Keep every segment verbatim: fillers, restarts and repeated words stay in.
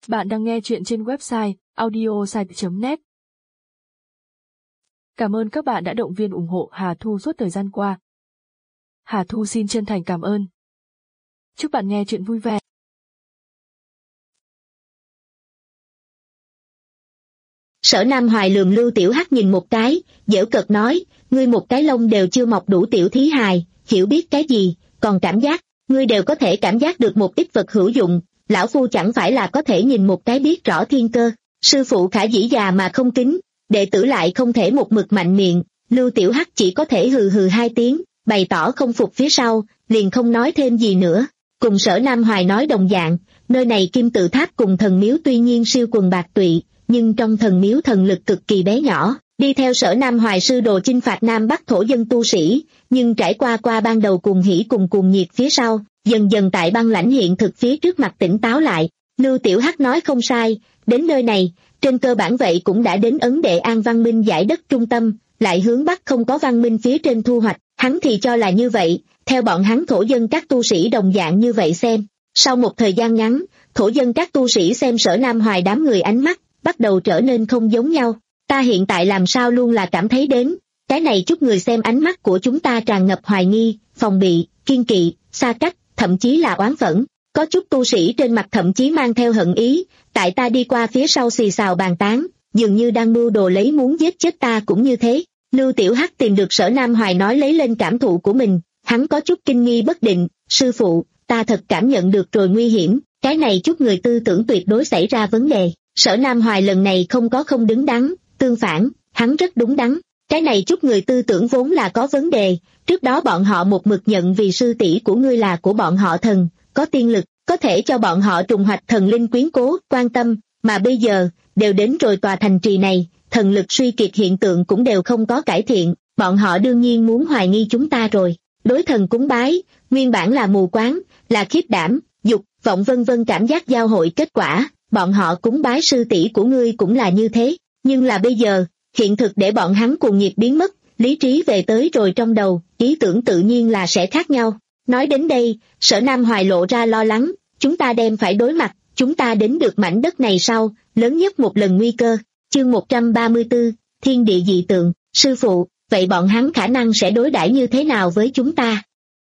Bạn đang nghe chuyện trên website audiosite chấm net. Cảm ơn các bạn đã động viên ủng hộ Hà Thu suốt thời gian qua. Hà Thu xin chân thành cảm ơn. Chúc bạn nghe chuyện vui vẻ. Sở Nam Hoài lườm Lưu Tiểu Hắc nhìn một cái, giễu cợt nói, ngươi một cái lông đều chưa mọc đủ tiểu thí hài, hiểu biết cái gì, còn cảm giác, ngươi đều có thể cảm giác được một ít vật hữu dụng, lão phu chẳng phải là có thể nhìn một cái biết rõ thiên cơ. Sư phụ khả dĩ già mà không kính, đệ tử lại không thể một mực mạnh miệng. Lưu Tiểu Hắc chỉ có thể hừ hừ hai tiếng, bày tỏ không phục phía sau, liền không nói thêm gì nữa. Cùng Sở Nam Hoài nói đồng dạng, nơi này Kim Tự Tháp cùng thần miếu tuy nhiên siêu quần bạc tụy, nhưng trong thần miếu thần lực cực kỳ bé nhỏ, đi theo Sở Nam Hoài sư đồ chinh phạt Nam Bắc thổ dân tu sĩ, nhưng trải qua qua ban đầu cuồng hỉ cùng cuồng nhiệt phía sau, dần dần tại băng lãnh hiện thực phía trước mặt tỉnh táo lại. Lưu Tiểu Hắc nói không sai, đến nơi này, trên cơ bản vậy cũng đã đến Ấn Đệ An văn minh giải đất trung tâm, lại hướng Bắc không có văn minh phía trên thu hoạch, hắn thì cho là như vậy, theo bọn hắn thổ dân các tu sĩ đồng dạng như vậy xem. Sau một thời gian ngắn, thổ dân các tu sĩ xem Sở Nam Hoài đám người ánh mắt, bắt đầu trở nên không giống nhau. Ta hiện tại làm sao luôn là cảm thấy đến, cái này chút người xem ánh mắt của chúng ta tràn ngập hoài nghi, phòng bị, kiên kỵ, xa cách, thậm chí là oán phẫn. Có chút tu sĩ trên mặt thậm chí mang theo hận ý, tại ta đi qua phía sau xì xào bàn tán, dường như đang mưu đồ lấy muốn giết chết ta cũng như thế. Lưu Tiểu Hắc tìm được Sở Nam Hoài nói lấy lên cảm thụ của mình, hắn có chút kinh nghi bất định, sư phụ, ta thật cảm nhận được rồi nguy hiểm, cái này chút người tư tưởng tuyệt đối xảy ra vấn đề. Sở Nam Hoài lần này không có không đứng đắn, tương phản, hắn rất đúng đắn. Cái này chút người tư tưởng vốn là có vấn đề, trước đó bọn họ một mực nhận vì sư tỷ của ngươi là của bọn họ thần, có tiên lực, có thể cho bọn họ trùng hoạch thần linh quyến cố, quan tâm, mà bây giờ, đều đến rồi tòa thành trì này, thần lực suy kiệt hiện tượng cũng đều không có cải thiện, bọn họ đương nhiên muốn hoài nghi chúng ta rồi. Đối thần cúng bái, nguyên bản là mù quáng, là khiếp đảm, dục, vọng vân vân cảm giác giao hội kết quả, bọn họ cúng bái sư tỷ của ngươi cũng là như thế, nhưng là bây giờ, hiện thực để bọn hắn cuồng nhiệt biến mất, lý trí về tới rồi trong đầu, ý tưởng tự nhiên là sẽ khác nhau. Nói đến đây, Sở Nam Hoài lộ ra lo lắng, chúng ta đem phải đối mặt, chúng ta đến được mảnh đất này sau, lớn nhất một lần nguy cơ. Chương một trăm ba mươi tư, Thiên địa dị tượng, sư phụ, vậy bọn hắn khả năng sẽ đối đãi như thế nào với chúng ta?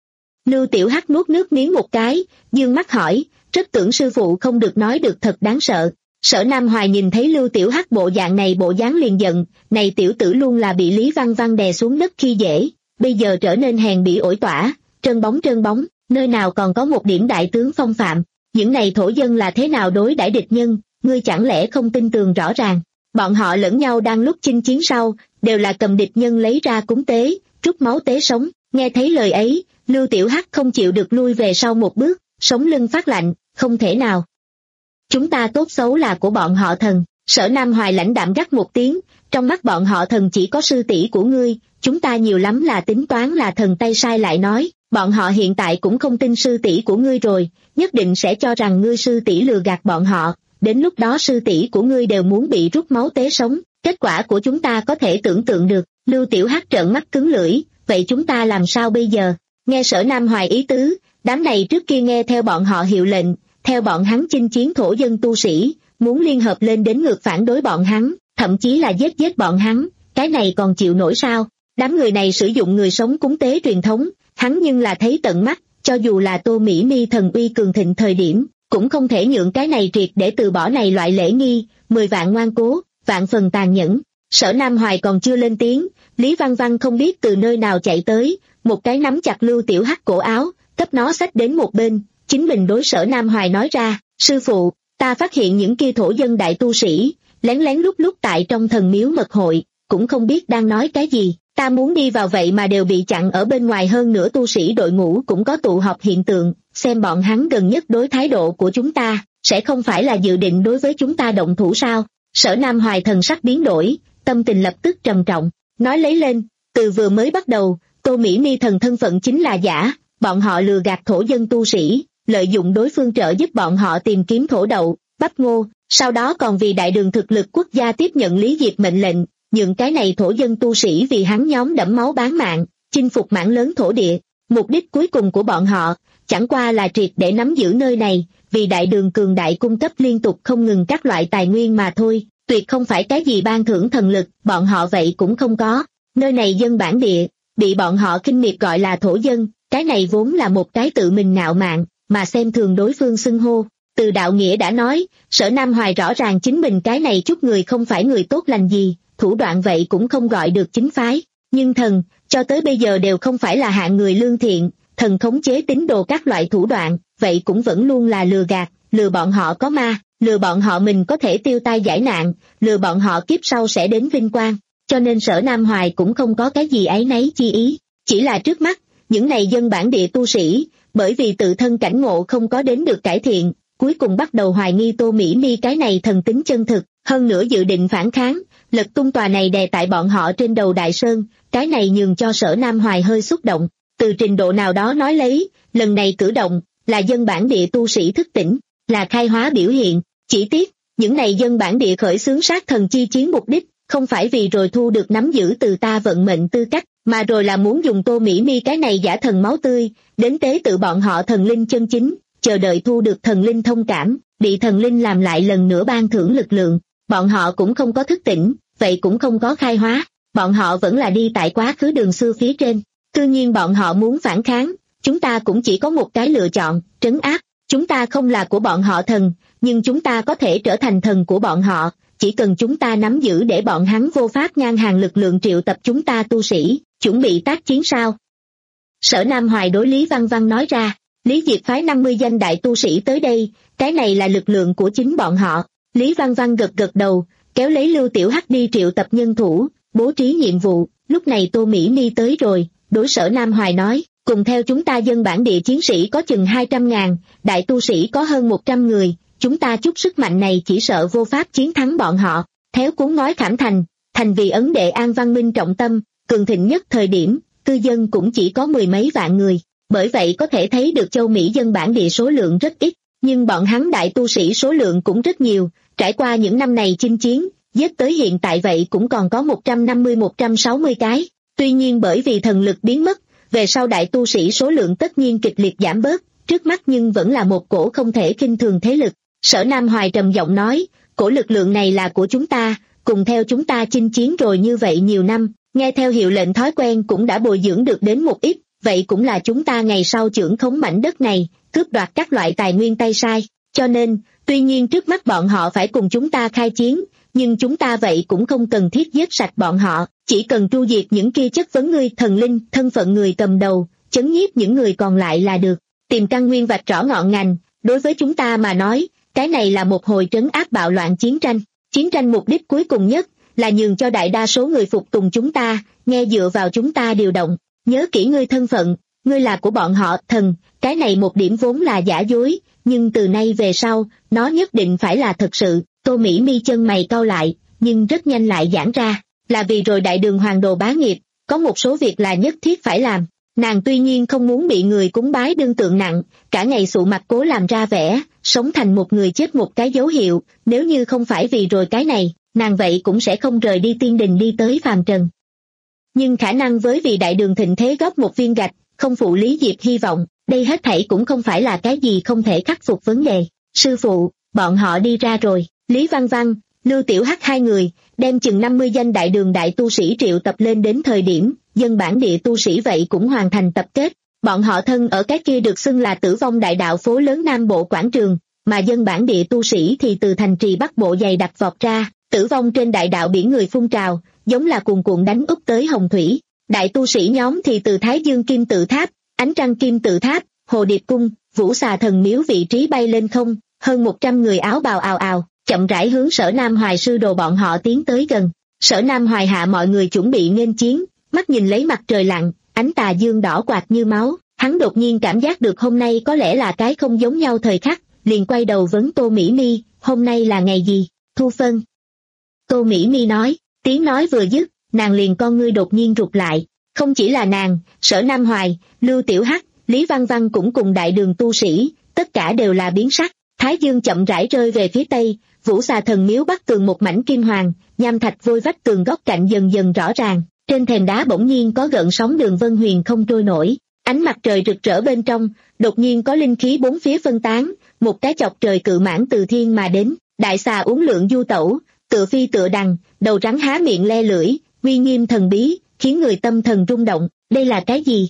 Lưu Tiểu Hắc nuốt nước miếng một cái, dương mắt hỏi, rất tưởng sư phụ không được nói được thật đáng sợ. Sở Nam Hoài nhìn thấy Lưu Tiểu Hắc bộ dạng này bộ dáng liền giận, này tiểu tử luôn là bị Lý Văn Văn đè xuống đất khi dễ, bây giờ trở nên hèn bị ổi tỏa, trơn bóng trơn bóng, nơi nào còn có một điểm đại tướng phong phạm, những này thổ dân là thế nào đối đãi địch nhân, ngươi chẳng lẽ không tin tường rõ ràng, bọn họ lẫn nhau đang lúc chinh chiến sau, đều là cầm địch nhân lấy ra cúng tế, trút máu tế sống, nghe thấy lời ấy, Lưu Tiểu Hắc không chịu được lui về sau một bước, sống lưng phát lạnh, không thể nào. Chúng ta tốt xấu là của bọn họ thần. Sở Nam Hoài lãnh đạm gắt một tiếng, trong mắt bọn họ thần chỉ có sư tỷ của ngươi, chúng ta nhiều lắm là tính toán là thần tay sai lại nói, bọn họ hiện tại cũng không tin sư tỷ của ngươi rồi, nhất định sẽ cho rằng ngươi sư tỷ lừa gạt bọn họ, đến lúc đó sư tỷ của ngươi đều muốn bị rút máu tế sống, kết quả của chúng ta có thể tưởng tượng được. Lưu Tiểu Hắc trợn mắt cứng lưỡi, vậy chúng ta làm sao bây giờ? Nghe Sở Nam Hoài ý tứ, đám này trước kia nghe theo bọn họ hiệu lệnh, theo bọn hắn chinh chiến thổ dân tu sĩ, muốn liên hợp lên đến ngược phản đối bọn hắn, thậm chí là giết giết bọn hắn, cái này còn chịu nổi sao? Đám người này sử dụng người sống cúng tế truyền thống, hắn nhưng là thấy tận mắt, cho dù là Tô Mỹ Mi thần uy cường thịnh thời điểm, cũng không thể nhượng cái này triệt để từ bỏ này loại lễ nghi, mười vạn ngoan cố, vạn phần tàn nhẫn. Sở Nam Hoài còn chưa lên tiếng, Lý Văn Văn không biết từ nơi nào chạy tới, một cái nắm chặt Lưu Tiểu Hắc cổ áo, cấp nó xách đến một bên, chính mình đối Sở Nam Hoài nói ra, sư phụ, ta phát hiện những kia thổ dân đại tu sĩ, lén lén lúc lúc tại trong thần miếu mật hội, cũng không biết đang nói cái gì, ta muốn đi vào vậy mà đều bị chặn ở bên ngoài, hơn nữa tu sĩ đội ngũ cũng có tụ họp hiện tượng, xem bọn hắn gần nhất đối thái độ của chúng ta, sẽ không phải là dự định đối với chúng ta động thủ sao? Sở Nam Hoài thần sắc biến đổi, tâm tình lập tức trầm trọng, nói lấy lên, từ vừa mới bắt đầu, Tô Mỹ Mi thần thân phận chính là giả, bọn họ lừa gạt thổ dân tu sĩ, lợi dụng đối phương trợ giúp bọn họ tìm kiếm thổ đậu, bắp ngô, sau đó còn vì đại đường thực lực quốc gia tiếp nhận Lý Diệp mệnh lệnh, những cái này thổ dân tu sĩ vì hắn nhóm đẫm máu bán mạng, chinh phục mảng lớn thổ địa. Mục đích cuối cùng của bọn họ chẳng qua là triệt để nắm giữ nơi này, vì đại đường cường đại cung cấp liên tục không ngừng các loại tài nguyên mà thôi, tuyệt không phải cái gì ban thưởng thần lực, bọn họ vậy cũng không có. Nơi này dân bản địa, bị bọn họ khinh miệt gọi là thổ dân, cái này vốn là một cái tự mình ngạo mạn, mà xem thường đối phương xưng hô. Từ đạo nghĩa đã nói, Sở Nam Hoài rõ ràng chính mình cái này chút người không phải người tốt lành gì, thủ đoạn vậy cũng không gọi được chính phái. Nhưng thần, cho tới bây giờ đều không phải là hạng người lương thiện, thần khống chế tín đồ các loại thủ đoạn, vậy cũng vẫn luôn là lừa gạt, lừa bọn họ có ma, lừa bọn họ mình có thể tiêu tai giải nạn, lừa bọn họ kiếp sau sẽ đến vinh quang. Cho nên Sở Nam Hoài cũng không có cái gì áy náy chi ý, chỉ là trước mắt, những này dân bản địa tu sĩ, bởi vì tự thân cảnh ngộ không có đến được cải thiện, cuối cùng bắt đầu hoài nghi Tô Mỹ Mi cái này thần tính chân thực, hơn nữa dự định phản kháng, lật tung tòa này đè tại bọn họ trên đầu Đại Sơn, cái này nhường cho Sở Nam Hoài hơi xúc động, từ trình độ nào đó nói lấy, lần này cử động, là dân bản địa tu sĩ thức tỉnh, là khai hóa biểu hiện, chỉ tiếc, những này dân bản địa khởi xướng sát thần chi chiến mục đích, không phải vì rồi thu được nắm giữ từ ta vận mệnh tư cách, mà rồi là muốn dùng Tô Mỹ Mi cái này giả thần máu tươi, đến tế tự bọn họ thần linh chân chính, chờ đợi thu được thần linh thông cảm, bị thần linh làm lại lần nữa ban thưởng lực lượng, bọn họ cũng không có thức tỉnh, vậy cũng không có khai hóa, bọn họ vẫn là đi tại quá khứ đường xưa phía trên, tự nhiên bọn họ muốn phản kháng, chúng ta cũng chỉ có một cái lựa chọn, trấn áp, chúng ta không là của bọn họ thần, nhưng chúng ta có thể trở thành thần của bọn họ, chỉ cần chúng ta nắm giữ để bọn hắn vô pháp ngang hàng lực lượng triệu tập chúng ta tu sĩ, chuẩn bị tác chiến sao. Sở Nam Hoài đối Lý Văn Văn nói ra, Lý Diệp phái năm mươi danh đại tu sĩ tới đây, cái này là lực lượng của chính bọn họ. Lý Văn Văn gật gật đầu, kéo lấy Lưu Tiểu Hắc đi triệu tập nhân thủ, bố trí nhiệm vụ. Lúc này Tô Mỹ Mi tới rồi, đối Sở Nam Hoài nói, cùng theo chúng ta dân bản địa chiến sĩ có chừng hai trăm ngàn, đại tu sĩ có hơn một trăm người, chúng ta chút sức mạnh này chỉ sợ vô pháp chiến thắng bọn họ. Theo cuốn ngói Khảm Thành, thành vì ấn đệ an văn minh trọng tâm, cường thịnh nhất thời điểm, cư dân cũng chỉ có mười mấy vạn người, bởi vậy có thể thấy được châu Mỹ dân bản địa số lượng rất ít, nhưng bọn hắn đại tu sĩ số lượng cũng rất nhiều, trải qua những năm này chinh chiến, giết tới hiện tại vậy cũng còn có một trăm năm mươi một trăm sáu mươi cái, tuy nhiên bởi vì thần lực biến mất, về sau đại tu sĩ số lượng tất nhiên kịch liệt giảm bớt, trước mắt nhưng vẫn là một cổ không thể khinh thường thế lực. Sở Nam Hoài trầm giọng nói, cổ lực lượng này là của chúng ta, cùng theo chúng ta chinh chiến rồi như vậy nhiều năm, nghe theo hiệu lệnh thói quen cũng đã bồi dưỡng được đến một ít, vậy cũng là chúng ta ngày sau trưởng khống mảnh đất này, cướp đoạt các loại tài nguyên tay sai, cho nên, tuy nhiên trước mắt bọn họ phải cùng chúng ta khai chiến, nhưng chúng ta vậy cũng không cần thiết giết sạch bọn họ, chỉ cần tru diệt những kia chất vấn ngươi thần linh, thân phận người cầm đầu, chấn nhiếp những người còn lại là được, tìm căn nguyên vạch rõ ngọn ngành, đối với chúng ta mà nói, cái này là một hồi trấn áp bạo loạn chiến tranh, chiến tranh mục đích cuối cùng nhất, là nhường cho đại đa số người phục tùng chúng ta, nghe dựa vào chúng ta điều động, nhớ kỹ ngươi thân phận, ngươi là của bọn họ, thần, cái này một điểm vốn là giả dối, nhưng từ nay về sau, nó nhất định phải là thật sự. Tô Mỹ Mi chân mày cau lại, nhưng rất nhanh lại giãn ra, là vì rồi đại đường hoàng đồ bá nghiệp, có một số việc là nhất thiết phải làm. Nàng tuy nhiên không muốn bị người cúng bái đương tượng nặng, cả ngày sụ mặt cố làm ra vẻ, sống thành một người chết một cái dấu hiệu, nếu như không phải vì rồi cái này, nàng vậy cũng sẽ không rời đi tiên đình đi tới phàm trần. Nhưng khả năng với vì đại đường thịnh thế góp một viên gạch, không phụ Lý Diệp hy vọng, đây hết thảy cũng không phải là cái gì không thể khắc phục vấn đề. Sư phụ, bọn họ đi ra rồi. Lý Văn Văn, Lưu Tiểu Hắc hai người, đem chừng năm mươi danh đại đường đại tu sĩ triệu tập lên đến thời điểm, dân bản địa tu sĩ vậy cũng hoàn thành tập kết, bọn họ thân ở cái kia được xưng là Tử Vong đại đạo phố lớn Nam Bộ quảng trường, mà dân bản địa tu sĩ thì từ thành trì Bắc Bộ dày đặc vọt ra, Tử Vong trên đại đạo biển người phun trào, giống là cuồn cuộn đánh úp tới hồng thủy, đại tu sĩ nhóm thì từ Thái Dương Kim Tự Tháp, Ánh Trăng Kim Tự Tháp, Hồ Điệp Cung, Vũ Xà Thần Miếu vị trí bay lên không, hơn một trăm người áo bào ào ào, chậm rãi hướng Sở Nam Hoài sư đồ bọn họ tiến tới gần. Sở Nam Hoài hạ mọi người chuẩn bị nghênh chiến, mắt nhìn lấy mặt trời lặn, ánh tà dương đỏ quạt như máu, hắn đột nhiên cảm giác được hôm nay có lẽ là cái không giống nhau thời khắc, liền quay đầu vấn Tô Mỹ Mi, hôm nay là ngày gì? Thu phân. Tô Mỹ Mi nói, tiếng nói vừa dứt, nàng liền con ngươi đột nhiên rụt lại, không chỉ là nàng, Sở Nam Hoài, Lưu Tiểu Hắc, Lý Văn Văn cũng cùng đại đường tu sĩ, tất cả đều là biến sắc. Thái dương chậm rãi rơi về phía tây, Vũ Xà Thần Miếu bắc tường một mảnh kim hoàng, nham thạch vôi vách tường góc cạnh dần dần rõ ràng, trên thềm đá bỗng nhiên có gợn sóng đường vân huyền không trôi nổi, Ánh mặt trời rực rỡ bên trong, đột nhiên có linh khí bốn phía phân tán, một cái chọc trời cự mãng từ thiên mà đến, đại xà uốn lượn du tẩu, tựa phi tựa đằng, đầu rắn há miệng le lưỡi, uy nghiêm thần bí, khiến người tâm thần rung động. Đây là cái gì?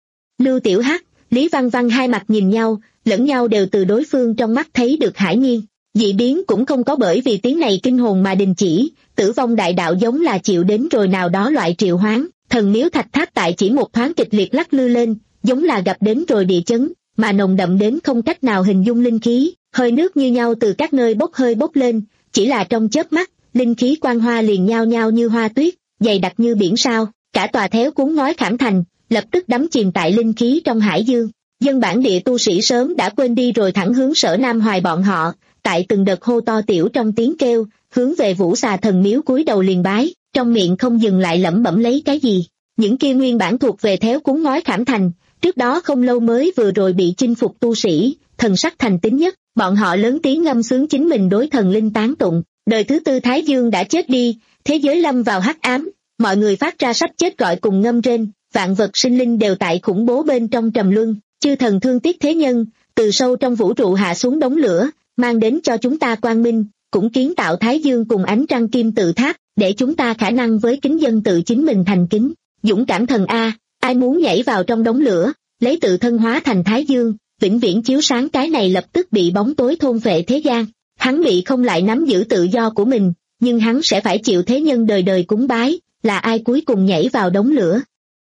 Lưu Tiểu Hắc, Lý Văn Văn hai mặt nhìn nhau, lẫn nhau đều từ đối phương trong mắt thấy được hải nhiên. Dị biến cũng không có bởi vì tiếng này kinh hồn mà đình chỉ, tử vong đại đạo giống là chịu đến rồi nào đó loại triệu hoán, thần miếu thạch tháp tại chỉ một thoáng kịch liệt lắc lư lên, giống là gặp đến rồi địa chấn, mà nồng đậm đến không cách nào hình dung linh khí, hơi nước như nhau từ các nơi bốc hơi bốc lên, chỉ là trong chớp mắt, linh khí quang hoa liền nhao nhao như hoa tuyết, dày đặc như biển sao, cả tòa Théo Cuốn Ngói Khảm Thành, lập tức đắm chìm tại linh khí trong hải dương. Dân bản địa tu sĩ sớm đã quên đi rồi thẳng hướng Sở Nam Hoài bọn họ, tại từng đợt hô to tiểu trong tiếng kêu, hướng về Vũ Xà Thần Miếu cúi đầu liền bái, trong miệng không dừng lại lẩm bẩm lấy cái gì. Những kia nguyên bản thuộc về Théo Cuốn Ngói Khảm Thành, trước đó không lâu mới vừa rồi bị chinh phục tu sĩ, thần sắc thành tín nhất, bọn họ lớn tiếng ngâm sướng chính mình đối thần linh tán tụng. Đời thứ tư Thái Dương đã chết đi, thế giới lâm vào hắc ám, mọi người phát ra sắp chết gọi cùng ngâm rên, vạn vật sinh linh đều tại khủng bố bên trong trầm luân, chư thần thương tiếc thế nhân, từ sâu trong vũ trụ hạ xuống đống lửa, mang đến cho chúng ta quang minh, cũng kiến tạo Thái Dương cùng ánh trăng kim tự tháp, để chúng ta khả năng với kính dân tự chính mình thành kính. Dũng cảm thần A, ai muốn nhảy vào trong đống lửa, lấy tự thân hóa thành Thái Dương, vĩnh viễn chiếu sáng cái này lập tức bị bóng tối thôn vệ thế gian. Hắn bị không lại nắm giữ tự do của mình, nhưng hắn sẽ phải chịu thế nhân đời đời cúng bái, là ai cuối cùng nhảy vào đống lửa?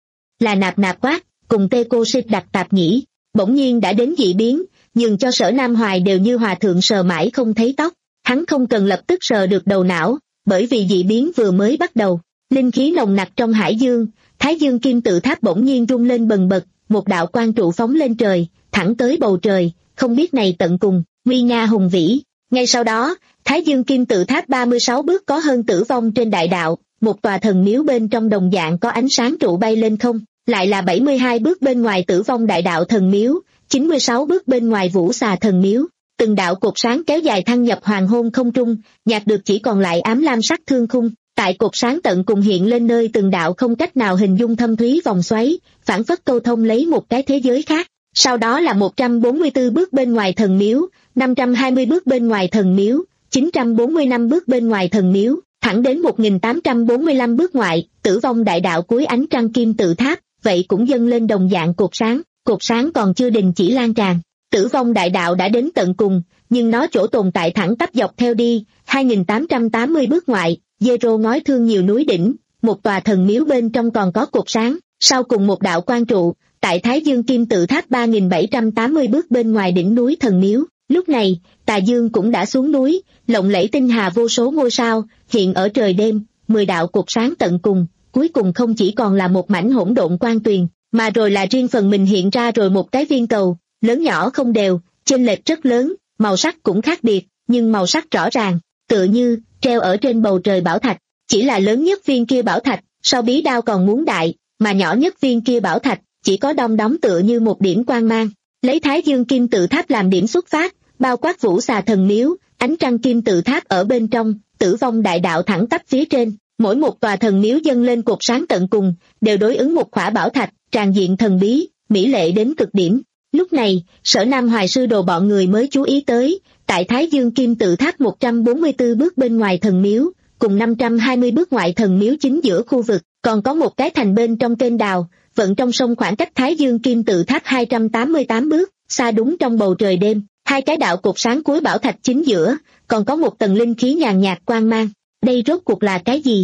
Là Nạp Nạp Quát, cùng Tê Cô Xích Đặc Tạp Nhĩ, bỗng nhiên đã đến dị biến, nhưng cho Sở Nam Hoài đều như hòa thượng sờ mãi không thấy tóc, hắn không cần lập tức sờ được đầu não, bởi vì dị biến vừa mới bắt đầu, linh khí nồng nặc trong hải dương, Thái Dương kim tự tháp bỗng nhiên rung lên bần bật, một đạo quang trụ phóng lên trời, thẳng tới bầu trời, không biết này tận cùng, nguy nga hùng vĩ. Ngay sau đó, Thái Dương kim tự tháp ba mươi sáu bước có hơn tử vong trên đại đạo, một tòa thần miếu bên trong đồng dạng có ánh sáng trụ bay lên không, lại là bảy mươi hai bước bên ngoài tử vong đại đạo thần miếu, chín mươi sáu bước bên ngoài Vũ Xà thần miếu, từng đạo cột sáng kéo dài thăng nhập hoàng hôn không trung, nhạt được chỉ còn lại ám lam sắc thương khung, tại cột sáng tận cùng hiện lên nơi từng đạo không cách nào hình dung thâm thúy vòng xoáy, phảng phất câu thông lấy một cái thế giới khác. Sau đó là một trăm bốn mươi tư bước bên ngoài thần miếu, năm trăm hai mươi bước bên ngoài thần miếu, chín trăm bốn mươi lăm bước bên ngoài thần miếu, thẳng đến một nghìn tám trăm bốn mươi lăm bước ngoại, tử vong đại đạo cuối ánh trăng kim tự tháp, vậy cũng dâng lên đồng dạng cột sáng, cột sáng còn chưa đình chỉ lan tràn. Tử vong đại đạo đã đến tận cùng, nhưng nó chỗ tồn tại thẳng tắp dọc theo đi, hai nghìn tám trăm tám mươi bước ngoại, Zero ngói thương nhiều núi đỉnh, một tòa thần miếu bên trong còn có cột sáng, sau cùng một đạo quang trụ, tại Thái Dương kim tự tháp ba nghìn bảy trăm tám mươi bước bên ngoài đỉnh núi thần miếu. Lúc này, Tà Dương cũng đã xuống núi, lộng lẫy tinh hà vô số ngôi sao, hiện ở trời đêm, mười đạo cột sáng tận cùng, cuối cùng không chỉ còn là một mảnh hỗn độn quang tuyền, mà rồi là riêng phần mình hiện ra rồi một cái viên cầu, lớn nhỏ không đều, chênh lệch rất lớn, màu sắc cũng khác biệt, nhưng màu sắc rõ ràng, tựa như treo ở trên bầu trời bảo thạch, chỉ là lớn nhất viên kia bảo thạch, so bí đao còn muốn đại, mà nhỏ nhất viên kia bảo thạch, chỉ có đong đóm tựa như một điểm quang mang. Lấy Thái Dương kim tự tháp làm điểm xuất phát, bao quát Vũ Xà thần miếu, ánh trăng kim tự tháp ở bên trong, tử vong đại đạo thẳng tắp phía trên, mỗi một tòa thần miếu dâng lên cột sáng tận cùng, đều đối ứng một khỏa bảo thạch, tràn diện thần bí, mỹ lệ đến cực điểm. Lúc này, Sở Nam Hoài sư đồ bọn người mới chú ý tới, tại Thái Dương kim tự tháp một trăm bốn mươi tư bước bên ngoài thần miếu, cùng năm trăm hai mươi bước ngoại thần miếu chính giữa khu vực, còn có một cái thành bên trong kênh đào, vận trong sông khoảng cách Thái Dương kim tự tháp hai trăm tám mươi tám bước, xa đúng trong bầu trời đêm, hai cái đạo cột sáng cuối bảo thạch chính giữa, còn có một tầng linh khí nhàn nhạt quang mang. Đây rốt cuộc là cái gì?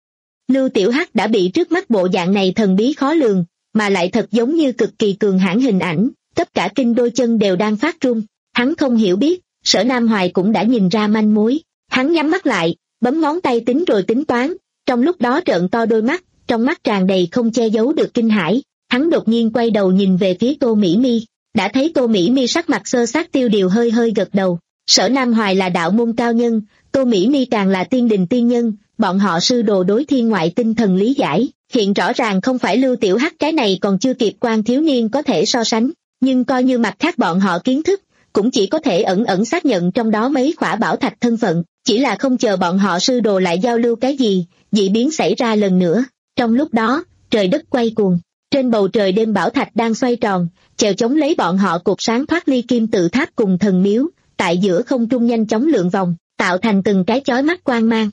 Lưu Tiểu Hắc đã bị trước mắt bộ dạng này thần bí khó lường, mà lại thật giống như cực kỳ cường hãn hình ảnh, tất cả kinh đôi chân đều đang phát run. Hắn không hiểu biết, Sở Nam Hoài cũng đã nhìn ra manh mối. Hắn nhắm mắt lại, bấm ngón tay tính rồi tính toán, trong lúc đó trợn to đôi mắt, trong mắt tràn đầy không che giấu được kinh hãi. Hắn đột nhiên quay đầu nhìn về phía Tô Mỹ Mi, đã thấy Tô Mỹ Mi sắc mặt sơ sát tiêu điều hơi hơi gật đầu. Sở Nam Hoài là đạo môn cao nhân, Tô Mỹ Mi càng là tiên đình tiên nhân, bọn họ sư đồ đối thiên ngoại tinh thần lý giải, hiện rõ ràng không phải Lưu Tiểu Hắc cái này còn chưa kịp quan thiếu niên có thể so sánh, nhưng coi như mặt khác bọn họ kiến thức, cũng chỉ có thể ẩn ẩn xác nhận trong đó mấy khỏa bảo thạch thân phận, chỉ là không chờ bọn họ sư đồ lại giao lưu cái gì, dị biến xảy ra lần nữa. Trong lúc đó, trời đất quay cuồng, Trên bầu trời đêm bảo thạch đang xoay tròn, chèo chống lấy bọn họ cột sáng thoát ly kim tự tháp cùng thần miếu, tại giữa không trung nhanh chóng lượn vòng, tạo thành từng cái chói mắt quang mang.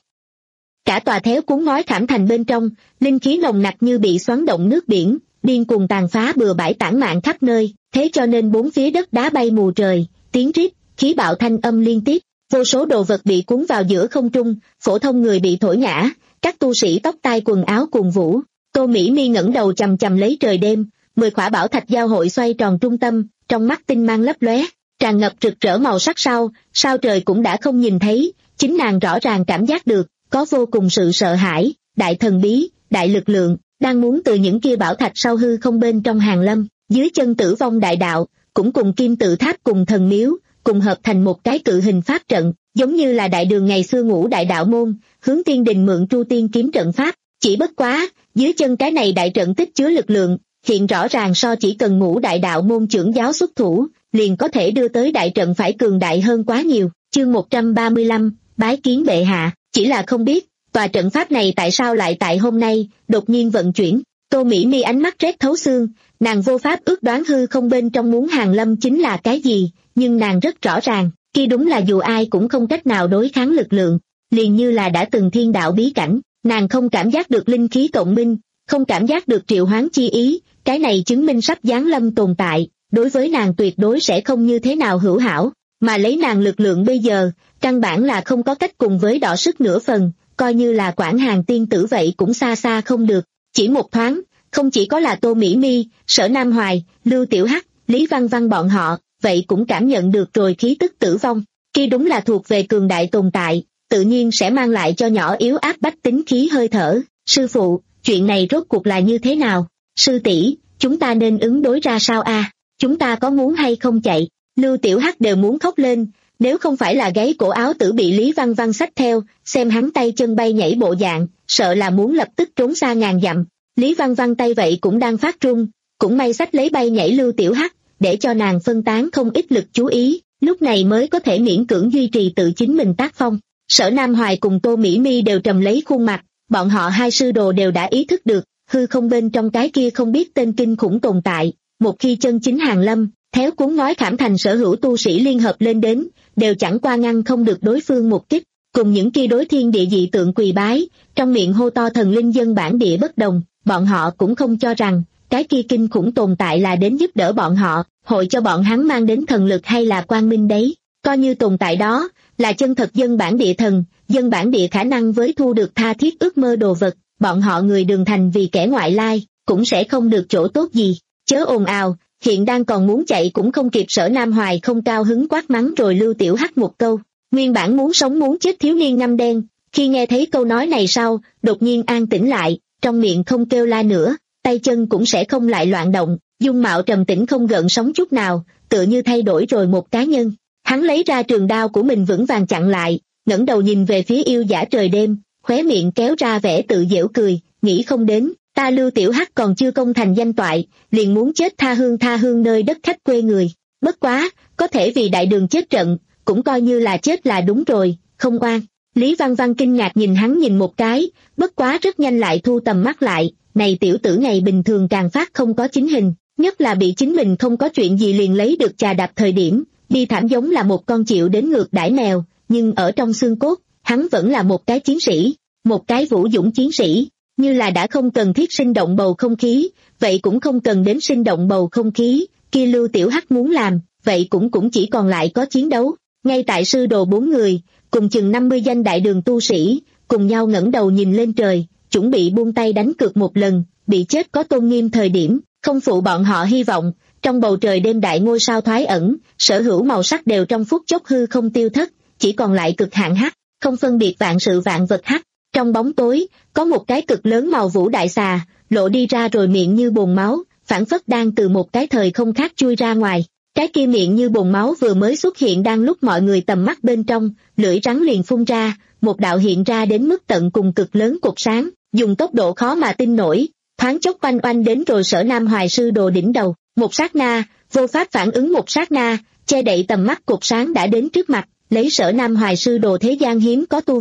Cả tòa théo cuốn ngói khảm thành bên trong, linh khí nồng nặc như bị xoắn động nước biển, điên cuồng tàn phá bừa bãi tản mạn khắp nơi, thế cho nên bốn phía đất đá bay mù trời, tiếng rít, khí bạo thanh âm liên tiếp, vô số đồ vật bị cuốn vào giữa không trung, phổ thông người bị thổi ngã, các tu sĩ tóc tai quần áo cuồng vũ. Tô Mỹ Mi ngẩng đầu chằm chằm lấy trời đêm, mười khỏa bảo thạch giao hội xoay tròn trung tâm, trong mắt tinh mang lấp lóe, tràn ngập rực rỡ màu sắc sao, sao trời cũng đã không nhìn thấy, chính nàng rõ ràng cảm giác được, có vô cùng sự sợ hãi, đại thần bí, đại lực lượng, đang muốn từ những kia bảo thạch sau hư không bên trong hàng lâm, dưới chân tử vong đại đạo, cũng cùng kim tự tháp cùng thần miếu, cùng hợp thành một cái cự hình pháp trận, giống như là đại đường ngày xưa ngũ đại đạo môn, hướng tiên đình mượn tru tiên kiếm trận pháp, chỉ bất quá, dưới chân cái này đại trận tích chứa lực lượng, hiện rõ ràng so chỉ cần ngũ đại đạo môn trưởng giáo xuất thủ, liền có thể đưa tới đại trận phải cường đại hơn quá nhiều. Chương một trăm ba mươi lăm, bái kiến bệ hạ, chỉ là không biết, tòa trận pháp này tại sao lại tại hôm nay, đột nhiên vận chuyển. Tô Mỹ Mi ánh mắt rét thấu xương, nàng vô pháp ước đoán hư không bên trong muốn hàng lâm chính là cái gì, nhưng nàng rất rõ ràng, kia đúng là dù ai cũng không cách nào đối kháng lực lượng, liền như là đã từng thiên đạo bí cảnh, nàng không cảm giác được linh khí cộng minh, không cảm giác được triệu hoán chi ý, cái này chứng minh sắp giáng lâm tồn tại, đối với nàng tuyệt đối sẽ không như thế nào hữu hảo, mà lấy nàng lực lượng bây giờ, căn bản là không có cách cùng với đỏ sức nửa phần, coi như là quản hàng tiên tử vậy cũng xa xa không được. Chỉ một thoáng, không chỉ có là Tô Mỹ Mi, Sở Nam Hoài, Lưu Tiểu Hắc, Lý Văn Văn bọn họ, vậy cũng cảm nhận được rồi khí tức tử vong, kia đúng là thuộc về cường đại tồn tại, tự nhiên sẽ mang lại cho nhỏ yếu áp bách tính khí hơi thở. Sư phụ, chuyện này rốt cuộc là như thế nào? Sư tỷ, chúng ta nên ứng đối ra sao a? Chúng ta có muốn hay không chạy? Lưu Tiểu Hắc đều muốn khóc lên, nếu không phải là gáy cổ áo tử bị Lý Văn Văn xách theo, xem hắn tay chân bay nhảy bộ dạng, sợ là muốn lập tức trốn xa ngàn dặm. Lý Văn Văn tay vậy cũng đang phát run, cũng may xách lấy bay nhảy Lưu Tiểu Hắc, để cho nàng phân tán không ít lực chú ý, lúc này mới có thể miễn cưỡng duy trì tự chính mình tác phong. Sở Nam Hoài cùng Tô Mỹ Mi đều trầm lấy khuôn mặt, bọn họ hai sư đồ đều đã ý thức được, hư không bên trong cái kia không biết tên kinh khủng tồn tại, một khi chân chính hàng lâm, theo cuốn ngói khảm thành sở hữu tu sĩ liên hợp lên đến, đều chẳng qua ngăn không được đối phương một kích, cùng những kia đối thiên địa dị tượng quỳ bái, trong miệng hô to thần linh dân bản địa bất đồng, bọn họ cũng không cho rằng, cái kia kinh khủng tồn tại là đến giúp đỡ bọn họ, hội cho bọn hắn mang đến thần lực hay là quang minh đấy, coi như tồn tại đó, là chân thật dân bản địa thần, dân bản địa khả năng với thu được tha thiết ước mơ đồ vật, bọn họ người đường thành vì kẻ ngoại lai, cũng sẽ không được chỗ tốt gì, chớ ồn ào, hiện đang còn muốn chạy cũng không kịp. Sở Nam Hoài không cao hứng quát mắng rồi Lưu Tiểu Hắc một câu, nguyên bản muốn sống muốn chết thiếu niên ngăm đen, khi nghe thấy câu nói này sau, đột nhiên an tĩnh lại, trong miệng không kêu la nữa, tay chân cũng sẽ không lại loạn động, dung mạo trầm tĩnh không gợn sóng chút nào, tựa như thay đổi rồi một cá nhân. Hắn lấy ra trường đao của mình vững vàng chặn lại, ngẩng đầu nhìn về phía yêu dã trời đêm, khóe miệng kéo ra vẻ tự giễu cười, nghĩ không đến, ta Lưu Tiểu Hắc còn chưa công thành danh toại, liền muốn chết tha hương tha hương nơi đất khách quê người. Bất quá, có thể vì đại đường chết trận, cũng coi như là chết là đúng rồi, không oan. Lý Văn Văn kinh ngạc nhìn hắn nhìn một cái, bất quá rất nhanh lại thu tầm mắt lại, này tiểu tử ngày bình thường càng phát không có chính hình, nhất là bị chính mình không có chuyện gì liền lấy được chà đạp thời điểm, đi thảm giống là một con chịu đến ngược đãi mèo, nhưng ở trong xương cốt, hắn vẫn là một cái chiến sĩ, một cái vũ dũng chiến sĩ, như là đã không cần thiết sinh động bầu không khí, vậy cũng không cần đến sinh động bầu không khí, kia Lưu Tiểu Hắc muốn làm, vậy cũng cũng chỉ còn lại có chiến đấu. Ngay tại sư đồ bốn người, cùng chừng năm mươi danh đại đường tu sĩ, cùng nhau ngẩng đầu nhìn lên trời, chuẩn bị buông tay đánh cược một lần, bị chết có tôn nghiêm thời điểm, không phụ bọn họ hy vọng, trong bầu trời đêm đại ngôi sao thoái ẩn, sở hữu màu sắc đều trong phút chốc hư không tiêu thất, chỉ còn lại cực hạn hắc, không phân biệt vạn sự vạn vật hắc. Trong bóng tối, có một cái cực lớn màu vũ đại xà, lộ đi ra rồi miệng như bồn máu, phảng phất đang từ một cái thời không khác chui ra ngoài. Cái kia miệng như bồn máu vừa mới xuất hiện đang lúc mọi người tầm mắt bên trong, lưỡi rắn liền phun ra, một đạo hiện ra đến mức tận cùng cực lớn cột sáng, dùng tốc độ khó mà tin nổi, thoáng chốc oanh oanh đến rồi Sở Nam Hoài sư đồ đỉnh đầu, một sát na, vô pháp phản ứng một sát na, che đậy tầm mắt cột sáng đã đến trước mặt, lấy Sở Nam Hoài sư đồ thế gian hiếm có tu vi,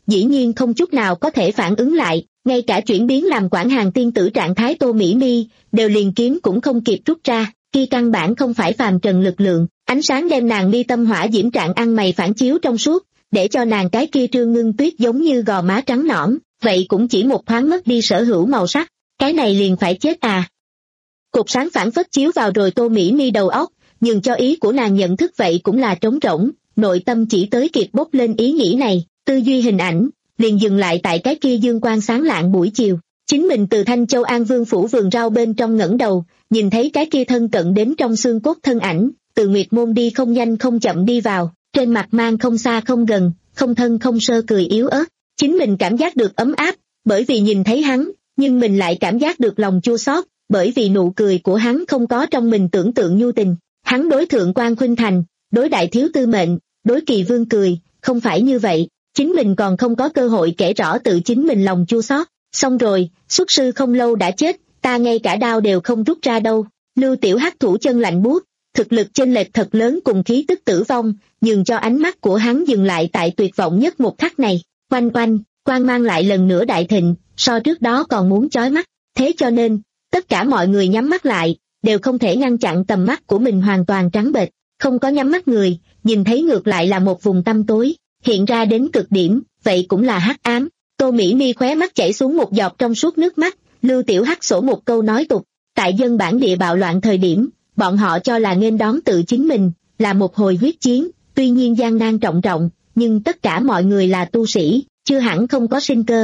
dĩ nhiên không chút nào có thể phản ứng lại, ngay cả chuyển biến làm Quản Hàng tiên tử trạng thái Tô Mỹ Mi, đều liền kiếm cũng không kịp rút ra, kia căn bản không phải phàm trần lực lượng, ánh sáng đem nàng mi tâm hỏa diễm trạng ăn mày phản chiếu trong suốt, để cho nàng cái kia trương ngưng tuyết giống như gò má trắng nõn, vậy cũng chỉ một thoáng mất đi sở hữu màu sắc, cái này liền phải chết à. Cột sáng phản phất chiếu vào rồi Tô Mỹ Mi đầu óc, nhưng cho ý của nàng nhận thức vậy cũng là trống rỗng, nội tâm chỉ tới kịp bốc lên ý nghĩ này, tư duy hình ảnh, liền dừng lại tại cái kia dương quang sáng lạng buổi chiều. Chính mình từ Thanh Châu An Vương phủ vườn rau bên trong ngẩng đầu, nhìn thấy cái kia thân cận đến trong xương cốt thân ảnh, từ Nguyệt Môn đi không nhanh không chậm đi vào, trên mặt mang không xa không gần, không thân không sơ cười yếu ớt. Chính mình cảm giác được ấm áp, bởi vì nhìn thấy hắn, nhưng mình lại cảm giác được lòng chua xót, bởi vì nụ cười của hắn không có trong mình tưởng tượng nhu tình. Hắn đối Thượng Quan Khuynh Thành, đối Đại Thiếu Tư Mệnh, đối Kỳ Vương cười, không phải như vậy, chính mình còn không có cơ hội kể rõ tự chính mình lòng chua xót. Xong rồi, xuất sư không lâu đã chết, ta ngay cả đao đều không rút ra đâu. Lưu Tiểu Hắc thủ chân lạnh buốt, thực lực chênh lệch thật lớn cùng khí tức tử vong, nhường cho ánh mắt của hắn dừng lại tại tuyệt vọng nhất một khắc này. Oanh oanh, quang mang lại lần nữa đại thịnh, so trước đó còn muốn chói mắt, thế cho nên, tất cả mọi người nhắm mắt lại, đều không thể ngăn chặn tầm mắt của mình hoàn toàn trắng bệch, không có nhắm mắt người, nhìn thấy ngược lại là một vùng tăm tối, hiện ra đến cực điểm, vậy cũng là hắc ám. Tô Mỹ Mi khóe mắt chảy xuống một giọt trong suốt nước mắt, Lưu Tiểu Hắc sổ một câu nói tục, tại dân bản địa bạo loạn thời điểm, bọn họ cho là nghênh đón tự chính mình, là một hồi huyết chiến, tuy nhiên gian nan trọng trọng, nhưng tất cả mọi người là tu sĩ, chưa hẳn không có sinh cơ.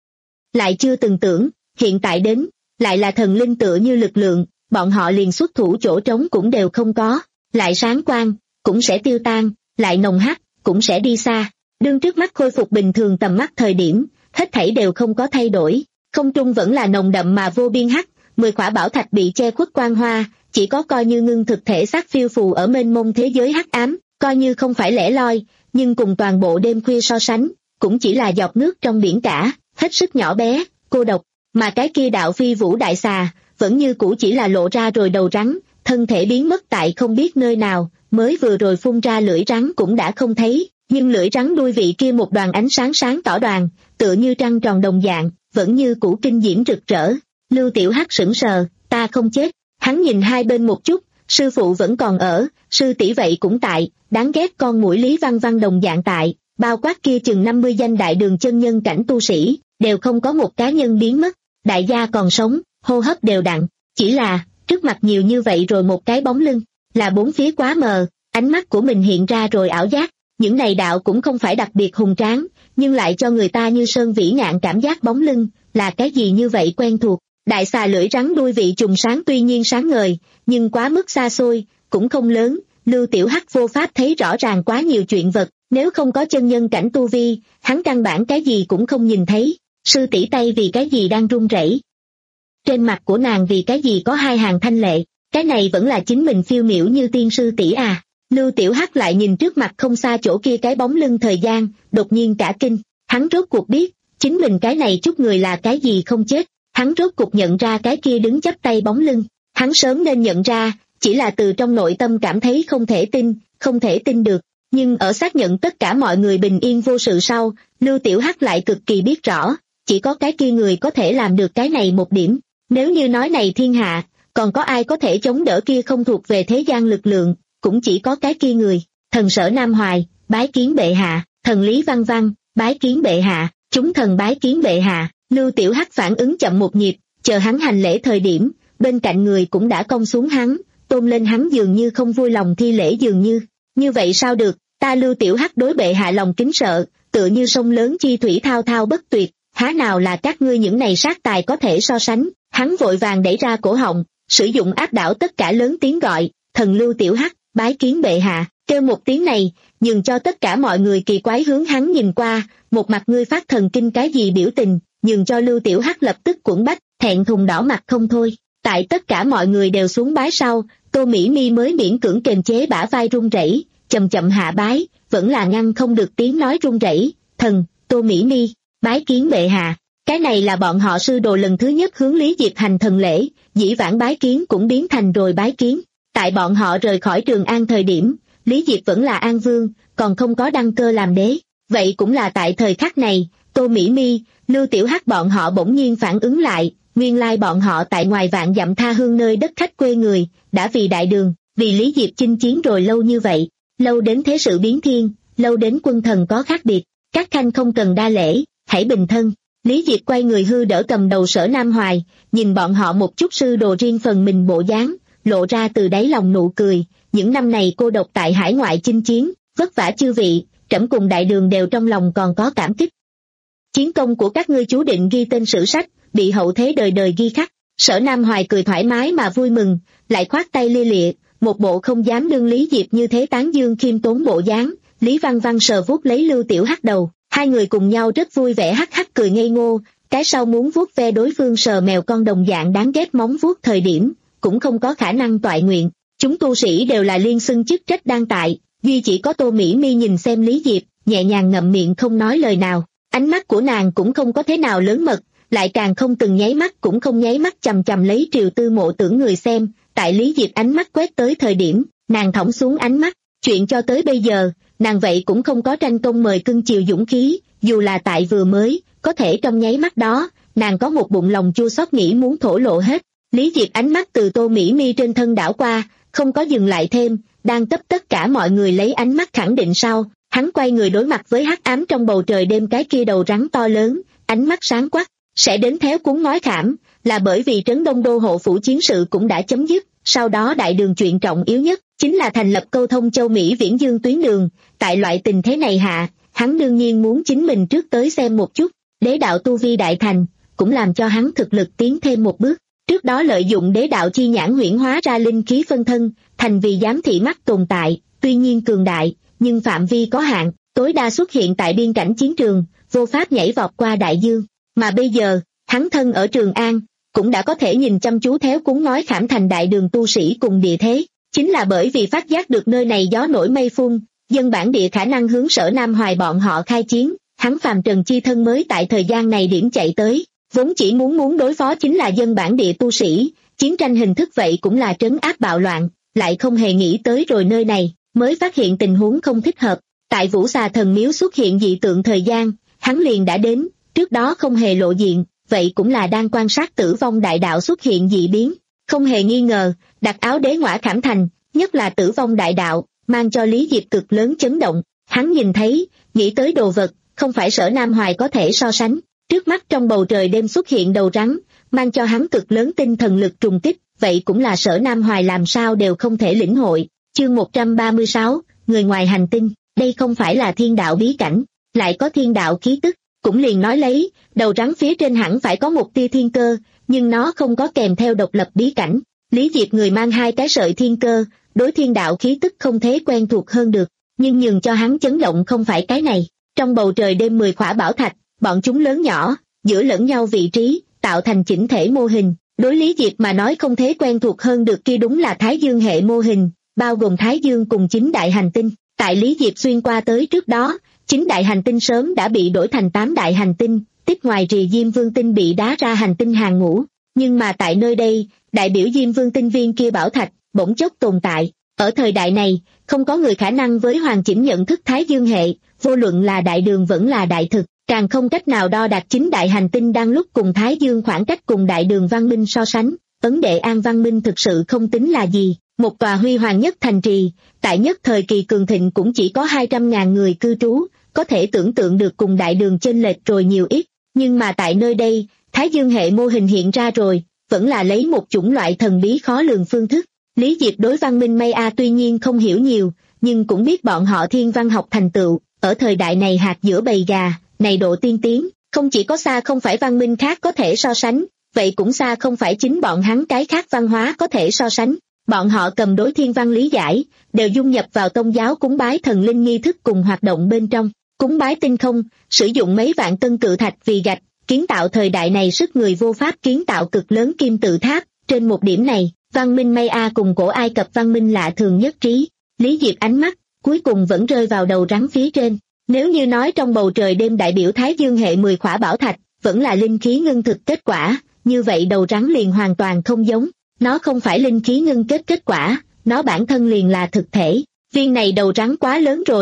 Lại chưa từng tưởng, hiện tại đến, lại là thần linh tựa như lực lượng, bọn họ liền xuất thủ chỗ trống cũng đều không có, lại sáng quang, cũng sẽ tiêu tan, lại nồng hắc, cũng sẽ đi xa. Đương trước mắt khôi phục bình thường tầm mắt thời điểm, hết thảy đều không có thay đổi, không trung vẫn là nồng đậm mà vô biên hắc, mười khỏa bảo thạch bị che khuất quang hoa, chỉ có coi như ngưng thực thể xác phiêu phù ở mênh mông thế giới hắc ám, coi như không phải lẻ loi, nhưng cùng toàn bộ đêm khuya so sánh, cũng chỉ là giọt nước trong biển cả, hết sức nhỏ bé, cô độc, mà cái kia đạo phi vũ đại xà, vẫn như cũ chỉ là lộ ra rồi đầu rắn, thân thể biến mất tại không biết nơi nào, mới vừa rồi phun ra lưỡi rắn cũng đã không thấy, nhưng lưỡi rắn đuôi vị kia một đoàn ánh sáng sáng tỏ đoàn, tựa như trăng tròn đồng dạng, vẫn như cũ kinh diễm rực rỡ. Lưu Tiểu Hắc sững sờ, ta không chết, hắn nhìn hai bên một chút, sư phụ vẫn còn ở, sư tỷ vậy cũng tại, đáng ghét con mũi Lý Văn Văn đồng dạng tại, bao quát kia chừng năm mươi danh đại đường chân nhân cảnh tu sĩ, đều không có một cá nhân biến mất, đại gia còn sống, hô hấp đều đặn, chỉ là, trước mặt nhiều như vậy rồi một cái bóng lưng, là bốn phía quá mờ, ánh mắt của mình hiện ra rồi ảo giác, những này đạo cũng không phải đặc biệt hùng tráng, nhưng lại cho người ta như sơn vĩ ngạn cảm giác bóng lưng, là cái gì như vậy quen thuộc. Đại xà lưỡi rắn đuôi vị trùng sáng tuy nhiên sáng ngời, nhưng quá mức xa xôi, cũng không lớn, Lưu Tiểu Hắc vô pháp thấy rõ ràng quá nhiều chuyện vật, nếu không có chân nhân cảnh tu vi, hắn căn bản cái gì cũng không nhìn thấy, sư tỷ tay vì cái gì đang run rẩy. Trên mặt của nàng vì cái gì có hai hàng thanh lệ, cái này vẫn là chính mình phiêu miểu như tiên sư tỷ à. Lưu Tiểu Hắc lại nhìn trước mặt không xa chỗ kia cái bóng lưng thời gian, đột nhiên cả kinh, hắn rốt cuộc biết, chính mình cái này chút người là cái gì không chết, hắn rốt cuộc nhận ra cái kia đứng chắp tay bóng lưng, hắn sớm nên nhận ra, chỉ là từ trong nội tâm cảm thấy không thể tin, không thể tin được, nhưng ở xác nhận tất cả mọi người bình yên vô sự sau, Lưu Tiểu Hắc lại cực kỳ biết rõ, chỉ có cái kia người có thể làm được cái này một điểm, nếu như nói này thiên hạ, còn có ai có thể chống đỡ kia không thuộc về thế gian lực lượng, cũng chỉ có cái kia người. Thần Sở Nam Hoài, bái kiến bệ hạ, thần Lý Văn Văn, bái kiến bệ hạ, chúng thần bái kiến bệ hạ. Lưu Tiểu Hắc phản ứng chậm một nhịp, chờ hắn hành lễ thời điểm, bên cạnh người cũng đã cong xuống hắn, tôn lên hắn dường như không vui lòng thi lễ dường như. Như vậy sao được, ta Lưu Tiểu Hắc đối bệ hạ lòng kính sợ, tựa như sông lớn chi thủy thao thao bất tuyệt, há nào là các ngươi những này sát tài có thể so sánh. Hắn vội vàng đẩy ra cổ họng, sử dụng áp đảo tất cả lớn tiếng gọi, thần Lưu Tiểu Hắc, bái kiến bệ hạ. Kêu một tiếng này, nhường cho tất cả mọi người kỳ quái hướng hắn nhìn qua, một mặt ngươi phát thần kinh cái gì biểu tình, nhường cho Lưu Tiểu Hắc lập tức cuộn bách, thẹn thùng đỏ mặt không thôi. Tại tất cả mọi người đều xuống bái sau, Tô Mỹ Mi mới miễn cưỡng kềm chế bả vai run rẩy, chậm chậm hạ bái, vẫn là ngăn không được tiếng nói run rẩy, thần, Tô Mỹ Mi, bái kiến bệ hạ. Cái này là bọn họ sư đồ lần thứ nhất hướng Lý Diệp hành thần lễ, dĩ vãng bái kiến cũng biến thành rồi bái kiến. Tại bọn họ rời khỏi Trường An thời điểm, Lý Diệp vẫn là An Vương, còn không có đăng cơ làm đế. Vậy cũng là tại thời khắc này, Tô Mỹ Mi, Lưu Tiểu Hắc bọn họ bỗng nhiên phản ứng lại, nguyên lai bọn họ tại ngoài vạn dặm tha hương nơi đất khách quê người, đã vì đại đường, vì Lý Diệp chinh chiến rồi lâu như vậy, lâu đến thế sự biến thiên, lâu đến quân thần có khác biệt, các khanh không cần đa lễ, hãy bình thân. Lý Diệp quay người hư đỡ cầm đầu Sở Nam Hoài, nhìn bọn họ một chút sư đồ riêng phần mình bộ dáng, lộ ra từ đáy lòng nụ cười, những năm này cô độc tại hải ngoại chinh chiến, vất vả chư vị, trẫm cùng đại đường đều trong lòng còn có cảm kích. Chiến công của các ngươi chú định ghi tên sử sách, bị hậu thế đời đời ghi khắc. Sở Nam Hoài cười thoải mái mà vui mừng, lại khoát tay lia lịa, một bộ không dám đương Lý Diệp như thế tán dương khiêm tốn bộ dáng. Lý Văn Văn sờ vuốt lấy Lưu Tiểu Hắc đầu, hai người cùng nhau rất vui vẻ hắc hắc cười ngây ngô, cái sau muốn vuốt ve đối phương sờ mèo con đồng dạng đáng ghét móng vuốt thời điểm, cũng không có khả năng toại nguyện. Chúng tu sĩ đều là liên xưng chức trách đang tại, duy chỉ có Tô Mỹ Mi nhìn xem Lý Diệp, nhẹ nhàng ngậm miệng không nói lời nào. Ánh mắt của nàng cũng không có thế nào lớn mật, lại càng không từng nháy mắt cũng không nháy mắt chằm chằm lấy Triều Tư Mộ tưởng người xem. Tại Lý Diệp ánh mắt quét tới thời điểm, nàng thõng xuống ánh mắt. Chuyện cho tới bây giờ, nàng vậy cũng không có tranh công mời cưng chiều dũng khí, dù là tại vừa mới, có thể trong nháy mắt đó, nàng có một bụng lòng chua xót nghĩ muốn thổ lộ hết. Lý Diệp ánh mắt từ Tô Mỹ Mi trên thân đảo qua, không có dừng lại thêm, đang tất tất cả mọi người lấy ánh mắt khẳng định sau, hắn quay người đối mặt với hắc ám trong bầu trời đêm cái kia đầu rắn to lớn, ánh mắt sáng quắc, sẽ đến theo cuốn nói khảm, là bởi vì trấn Đông Đô hộ phủ chiến sự cũng đã chấm dứt, sau đó đại đường chuyện trọng yếu nhất, chính là thành lập câu thông châu Mỹ viễn dương tuyến đường, tại loại tình thế này hạ, hắn đương nhiên muốn chính mình trước tới xem một chút, đế đạo tu vi đại thành, cũng làm cho hắn thực lực tiến thêm một bước. Trước đó lợi dụng đế đạo chi nhãn huyễn hóa ra linh khí phân thân, thành vì giám thị mắt tồn tại, tuy nhiên cường đại, nhưng phạm vi có hạn, tối đa xuất hiện tại biên cảnh chiến trường, vô pháp nhảy vọt qua đại dương. Mà bây giờ, hắn thân ở Trường An, cũng đã có thể nhìn chăm chú theo cuốn nói khảm thành đại đường tu sĩ cùng địa thế, chính là bởi vì phát giác được nơi này gió nổi mây phun, dân bản địa khả năng hướng Sở Nam Hoài bọn họ khai chiến, hắn phàm trần chi thân mới tại thời gian này điểm chạy tới. Vốn chỉ muốn muốn đối phó chính là dân bản địa tu sĩ, chiến tranh hình thức vậy cũng là trấn áp bạo loạn, lại không hề nghĩ tới rồi nơi này, mới phát hiện tình huống không thích hợp. Tại Vũ Xà Thần Miếu xuất hiện dị tượng thời gian, hắn liền đã đến, trước đó không hề lộ diện, vậy cũng là đang quan sát Tử Vong Đại Đạo xuất hiện dị biến. Không hề nghi ngờ, đặc áo đế ngõa khảm thành, nhất là Tử Vong Đại Đạo, mang cho Lý Diệp cực lớn chấn động. Hắn nhìn thấy, nghĩ tới đồ vật, không phải Sở Nam Hoài có thể so sánh. Trước mắt trong bầu trời đêm xuất hiện đầu rắn, mang cho hắn cực lớn tinh thần lực trùng kích, vậy cũng là Sở Nam Hoài làm sao đều không thể lĩnh hội. Chương một trăm ba mươi sáu, người ngoài hành tinh, đây không phải là thiên đạo bí cảnh, lại có thiên đạo khí tức, cũng liền nói lấy, đầu rắn phía trên hẳn phải có một tia thiên cơ, nhưng nó không có kèm theo độc lập bí cảnh. Lý Diệp người mang hai cái sợi thiên cơ, đối thiên đạo khí tức không thế quen thuộc hơn được, nhưng nhường cho hắn chấn động không phải cái này. Trong bầu trời đêm mười khỏa bảo thạch, bọn chúng lớn nhỏ, giữa lẫn nhau vị trí, tạo thành chỉnh thể mô hình. Đối Lý Diệp mà nói không thế quen thuộc hơn được kia đúng là Thái Dương hệ mô hình, bao gồm Thái Dương cùng chín đại hành tinh. Tại Lý Diệp xuyên qua tới trước đó, chín đại hành tinh sớm đã bị đổi thành tám đại hành tinh, tích ngoài rìa Diêm Vương tinh bị đá ra hành tinh hàng ngũ. Nhưng mà tại nơi đây, đại biểu Diêm Vương tinh viên kia bảo thạch, bỗng chốc tồn tại. Ở thời đại này, không có người khả năng với hoàn chỉnh nhận thức Thái Dương hệ, vô luận là đại đường vẫn là đại thực, càng không cách nào đo đạc chín đại hành tinh đang lúc cùng Thái Dương khoảng cách cùng đại đường văn minh so sánh. Ấn Đệ An văn minh thực sự không tính là gì, một tòa huy hoàng nhất thành trì, tại nhất thời kỳ cường thịnh cũng chỉ có hai trăm ngàn người cư trú, có thể tưởng tượng được cùng đại đường chênh lệch rồi nhiều ít. Nhưng mà tại nơi đây, Thái Dương hệ mô hình hiện ra rồi, vẫn là lấy một chủng loại thần bí khó lường phương thức. Lý Diệp đối văn minh Maya tuy nhiên không hiểu nhiều, nhưng cũng biết bọn họ thiên văn học thành tựu, ở thời đại này hạt giữa bầy gà, này độ tiên tiến, không chỉ có xa không phải văn minh khác có thể so sánh, vậy cũng xa không phải chính bọn hắn cái khác văn hóa có thể so sánh. Bọn họ cầm đối thiên văn lý giải, đều dung nhập vào tôn giáo cúng bái thần linh nghi thức cùng hoạt động bên trong. Cúng bái tinh không, sử dụng mấy vạn tân cự thạch vì gạch, kiến tạo thời đại này sức người vô pháp kiến tạo cực lớn kim tự tháp. Trên một điểm này, văn minh Maya cùng cổ Ai Cập văn minh lạ thường nhất trí. Lý Diệp ánh mắt, cuối cùng vẫn rơi vào đầu rắn phía trên. Nếu như nói trong bầu trời đêm đại biểu Thái Dương hệ mười khỏa bảo thạch, vẫn là linh khí ngưng thực kết quả, như vậy đầu rắn liền hoàn toàn không giống. Nó không phải linh khí ngưng kết kết quả, nó bản thân liền là thực thể. Viên này đầu rắn quá lớn rồi,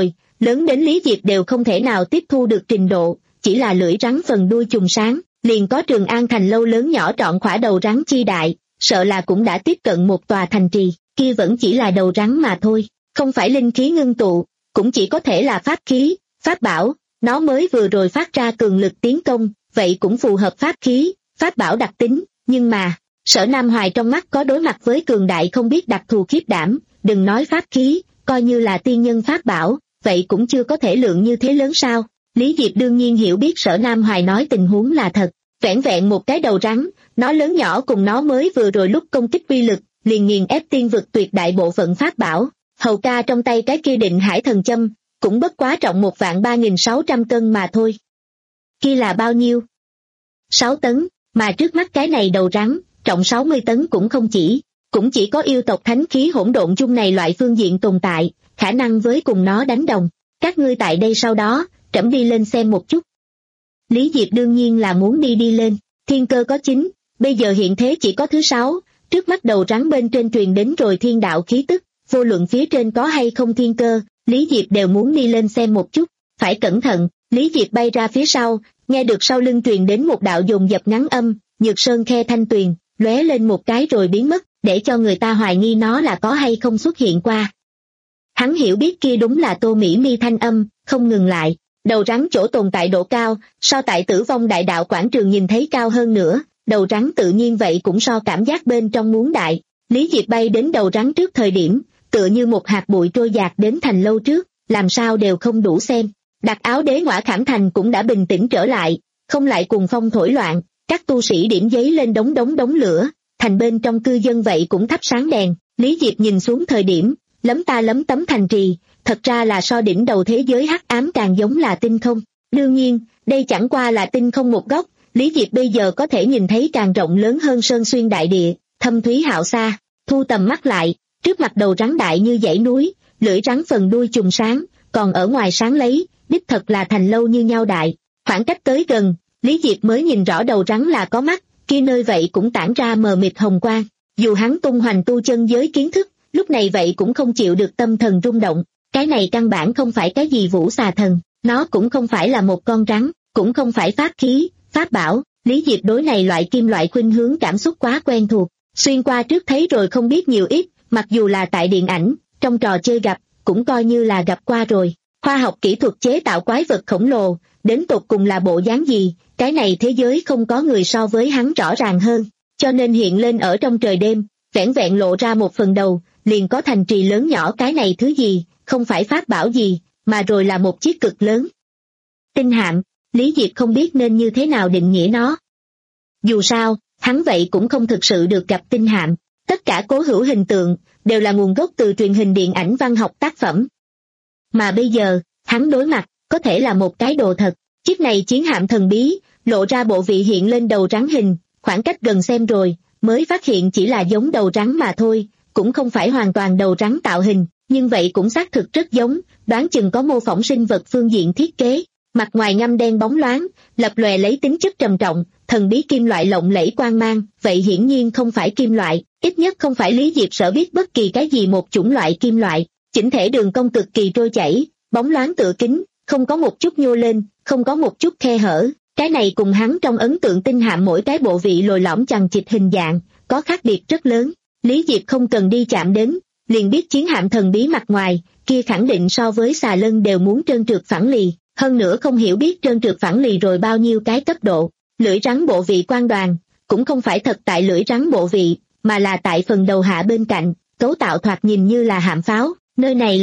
lớn đến Lý Diệp đều không thể nào tiếp thu được trình độ, chỉ là lưỡi rắn phần đuôi chùm sáng, liền có Trường An thành lâu lớn nhỏ trọn khỏa đầu rắn chi đại, sợ là cũng đã tiếp cận một tòa thành trì, kia vẫn chỉ là đầu rắn mà thôi, không phải linh khí ngưng tụ, cũng chỉ có thể là pháp khí, pháp bảo, nó mới vừa rồi phát ra cường lực tiến công, vậy cũng phù hợp pháp khí, pháp bảo đặc tính, nhưng mà, Sở Nam Hoài trong mắt có đối mặt với cường đại không biết đặc thù khiếp đảm, đừng nói pháp khí, coi như là tiên nhân pháp bảo, vậy cũng chưa có thể lượng như thế lớn sao. Lý Diệp đương nhiên hiểu biết Sở Nam Hoài nói tình huống là thật, vẻn vẹn một cái đầu rắn, nó lớn nhỏ cùng nó mới vừa rồi lúc công kích uy lực, liền nghiền ép tiên vực tuyệt đại bộ phận pháp bảo. Hầu ca trong tay cái kia Định Hải thần châm, cũng bất quá trọng một vạn ba nghìn sáu trăm cân mà thôi. Kia là bao nhiêu? Sáu tấn, mà trước mắt cái này đầu rắn, trọng sáu mươi tấn cũng không chỉ, cũng chỉ có yêu tộc thánh khí hỗn độn chung này loại phương diện tồn tại, khả năng với cùng nó đánh đồng. Các ngươi tại đây sau đó, trẫm đi lên xem một chút. Lý Diệp đương nhiên là muốn đi đi lên, thiên cơ có chín, bây giờ hiện thế chỉ có thứ sáu, trước mắt đầu rắn bên trên truyền đến rồi thiên đạo khí tức, vô luận phía trên có hay không thiên cơ, Lý Diệp đều muốn đi lên xem một chút, phải cẩn thận. Lý Diệp bay ra phía sau, nghe được sau lưng truyền đến một đạo dồn dập ngắn âm, Nhược Sơn khe thanh tuyền, lóe lên một cái rồi biến mất, để cho người ta hoài nghi nó là có hay không xuất hiện qua. Hắn hiểu biết kia đúng là Tô Mỹ Mi thanh âm, không ngừng lại, đầu rắn chỗ tồn tại độ cao, so tại Tử Vong Đại Đạo quảng trường nhìn thấy cao hơn nữa, đầu rắn tự nhiên vậy cũng so cảm giác bên trong muốn đại. Lý Diệp bay đến đầu rắn trước thời điểm, tựa như một hạt bụi trôi dạt đến thành lâu trước, làm sao đều không đủ xem. Đặc áo đế Ngõa Khảm Thành cũng đã bình tĩnh trở lại, không lại cùng phong thổi loạn, các tu sĩ điểm giấy lên đống đống đống lửa, thành bên trong cư dân vậy cũng thắp sáng đèn. Lý Diệp nhìn xuống thời điểm, lấm ta lấm tấm thành trì, thật ra là so đỉnh đầu thế giới hắc ám càng giống là tinh không. Đương nhiên, đây chẳng qua là tinh không một góc, Lý Diệp bây giờ có thể nhìn thấy càng rộng lớn hơn sơn xuyên đại địa, thâm thúy hạo xa. Thu tầm mắt lại, trước mặt đầu rắn đại như dãy núi, lưỡi rắn phần đuôi chùm sáng, còn ở ngoài sáng lấy, đích thật là thành lâu như nhau đại. Khoảng cách tới gần, Lý Diệp mới nhìn rõ đầu rắn là có mắt, kia nơi vậy cũng tản ra mờ mịt hồng quang. Dù hắn tung hoành tu chân giới kiến thức, lúc này vậy cũng không chịu được tâm thần rung động. Cái này căn bản không phải cái gì vũ xà thần, nó cũng không phải là một con rắn, cũng không phải pháp khí, pháp bảo. Lý Diệp đối này loại kim loại khuynh hướng cảm xúc quá quen thuộc, xuyên qua trước thấy rồi không biết nhiều ít, mặc dù là tại điện ảnh, trong trò chơi gặp, cũng coi như là gặp qua rồi. Khoa học kỹ thuật chế tạo quái vật khổng lồ, đến tột cùng là bộ dáng gì, cái này thế giới không có người so với hắn rõ ràng hơn, cho nên hiện lên ở trong trời đêm, vẻn vẹn lộ ra một phần đầu, liền có thành trì lớn nhỏ. Cái này thứ gì, không phải pháp bảo gì, mà rồi là một chiếc cực lớn tinh hạm. Lý Diệp không biết nên như thế nào định nghĩa nó. Dù sao, hắn vậy cũng không thực sự được gặp tinh hạm, tất cả cố hữu hình tượng, đều là nguồn gốc từ truyền hình điện ảnh văn học tác phẩm. Mà bây giờ, hắn đối mặt, có thể là một cái đồ thật. Chiếc này chiến hạm thần bí, lộ ra bộ vị hiện lên đầu rắn hình, khoảng cách gần xem rồi, mới phát hiện chỉ là giống đầu rắn mà thôi, cũng không phải hoàn toàn đầu rắn tạo hình, nhưng vậy cũng xác thực rất giống, đoán chừng có mô phỏng sinh vật phương diện thiết kế. Mặt ngoài ngăm đen bóng loáng, lập lòe lấy tính chất trầm trọng, thần bí kim loại lộng lẫy quang mang, vậy hiển nhiên không phải kim loại, ít nhất không phải Lý Diệp sở biết bất kỳ cái gì một chủng loại kim loại. Chỉnh thể đường cong cực kỳ trôi chảy, bóng loáng tựa kính, không có một chút nhô lên, không có một chút khe hở. Cái này cùng hắn trong ấn tượng tinh hạm mỗi cái bộ vị lồi lõm chằng chịt hình dạng, có khác biệt rất lớn. Lý Diệp không cần đi chạm đến, liền biết chiến hạm thần bí mặt ngoài, kia khẳng định so với xà lân đều muốn trơn trượt phẳng lì, hơn nữa không hiểu biết trơn trượt phẳng lì rồi bao nhiêu cái cấp độ. Lưỡi rắn bộ vị quan đoàn, cũng không phải thật tại lưỡi rắn bộ vị, mà là tại phần đầu hạ bên cạnh, cấu tạo thoạt nhìn như là hạm pháo, nơi này.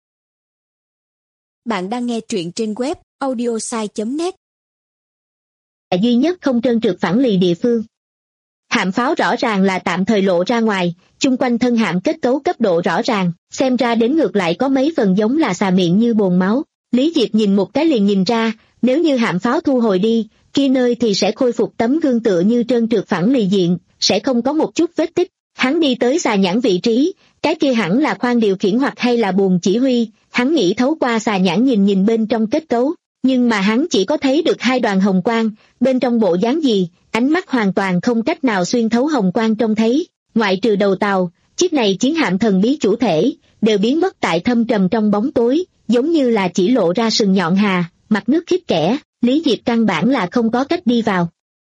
Bạn đang nghe truyện trên web audiosai chấm net. Là duy nhất không trơn trượt phẳng lì địa phương. Hạm pháo rõ ràng là tạm thời lộ ra ngoài, chung quanh thân hạm kết cấu cấp độ rõ ràng, xem ra đến ngược lại có mấy phần giống là xà miệng như bồn máu. Lý Diệp nhìn một cái liền nhìn ra, nếu như hạm pháo thu hồi đi, kia nơi thì sẽ khôi phục tấm gương tựa như trơn trượt phẳng lì diện, sẽ không có một chút vết tích. Hắn đi tới xà nhãn vị trí, cái kia hẳn là khoang điều khiển hoặc hay là buồng chỉ huy, hắn nghĩ thấu qua xà nhãn nhìn nhìn bên trong kết cấu, nhưng mà hắn chỉ có thấy được hai đoàn hồng quang, bên trong bộ dáng gì, ánh mắt hoàn toàn không cách nào xuyên thấu hồng quang trông thấy, ngoại trừ đầu tàu, chiếc này chiến hạm thần bí chủ thể, đều biến mất tại thâm trầm trong bóng tối, giống như là chỉ lộ ra sừng nhọn hà, mặt nước khít kẽ, Lý Diệp căn bản là không có cách đi vào.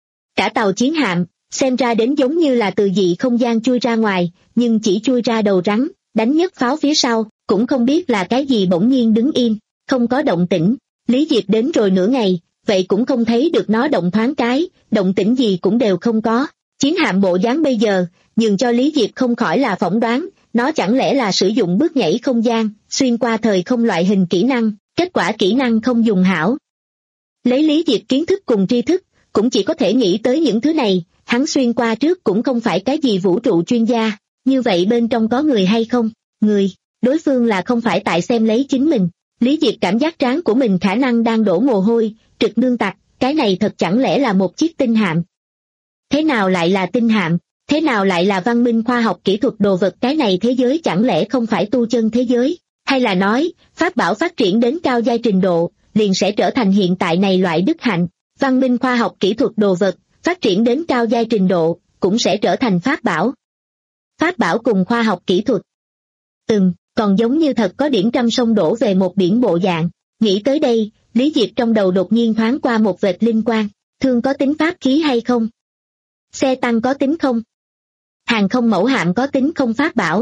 Cả tàu chiến hạm, xem ra đến giống như là từ dị không gian chui ra ngoài, nhưng chỉ chui ra đầu rắn, đánh nhất pháo phía sau, cũng không biết là cái gì bỗng nhiên đứng im, không có động tĩnh. Lý Diệp đến rồi nửa ngày, vậy cũng không thấy được nó động thoáng cái, động tĩnh gì cũng đều không có. Chiến hạm bộ dáng bây giờ, nhường cho Lý Diệp không khỏi là phỏng đoán, nó chẳng lẽ là sử dụng bước nhảy không gian, xuyên qua thời không loại hình kỹ năng, kết quả kỹ năng không dùng hảo. Lấy Lý Diệp kiến thức cùng tri thức, cũng chỉ có thể nghĩ tới những thứ này, hắn xuyên qua trước cũng không phải cái gì vũ trụ chuyên gia, như vậy bên trong có người hay không? Người, đối phương là không phải tại xem lấy chính mình. Lý Diệp cảm giác trán của mình khả năng đang đổ mồ hôi, trực nương tặc, cái này thật chẳng lẽ là một chiếc tinh hạm? Thế nào lại là tinh hạm? Thế nào lại là văn minh khoa học kỹ thuật đồ vật? Cái này thế giới chẳng lẽ không phải tu chân thế giới? Hay là nói, pháp bảo phát triển đến cao giai trình độ, liền sẽ trở thành hiện tại này loại đức hạnh? Văn minh khoa học kỹ thuật đồ vật, phát triển đến cao giai trình độ, cũng sẽ trở thành pháp bảo. Pháp bảo cùng khoa học kỹ thuật. Ừm, còn giống như thật có điểm trăm sông đổ về một biển bộ dạng. Nghĩ tới đây, Lý Diệp trong đầu đột nhiên thoáng qua một vệt linh quang. Thương có tính pháp khí hay không? Xe tăng có tính không? Hàng không mẫu hạm có tính không? Pháp bảo?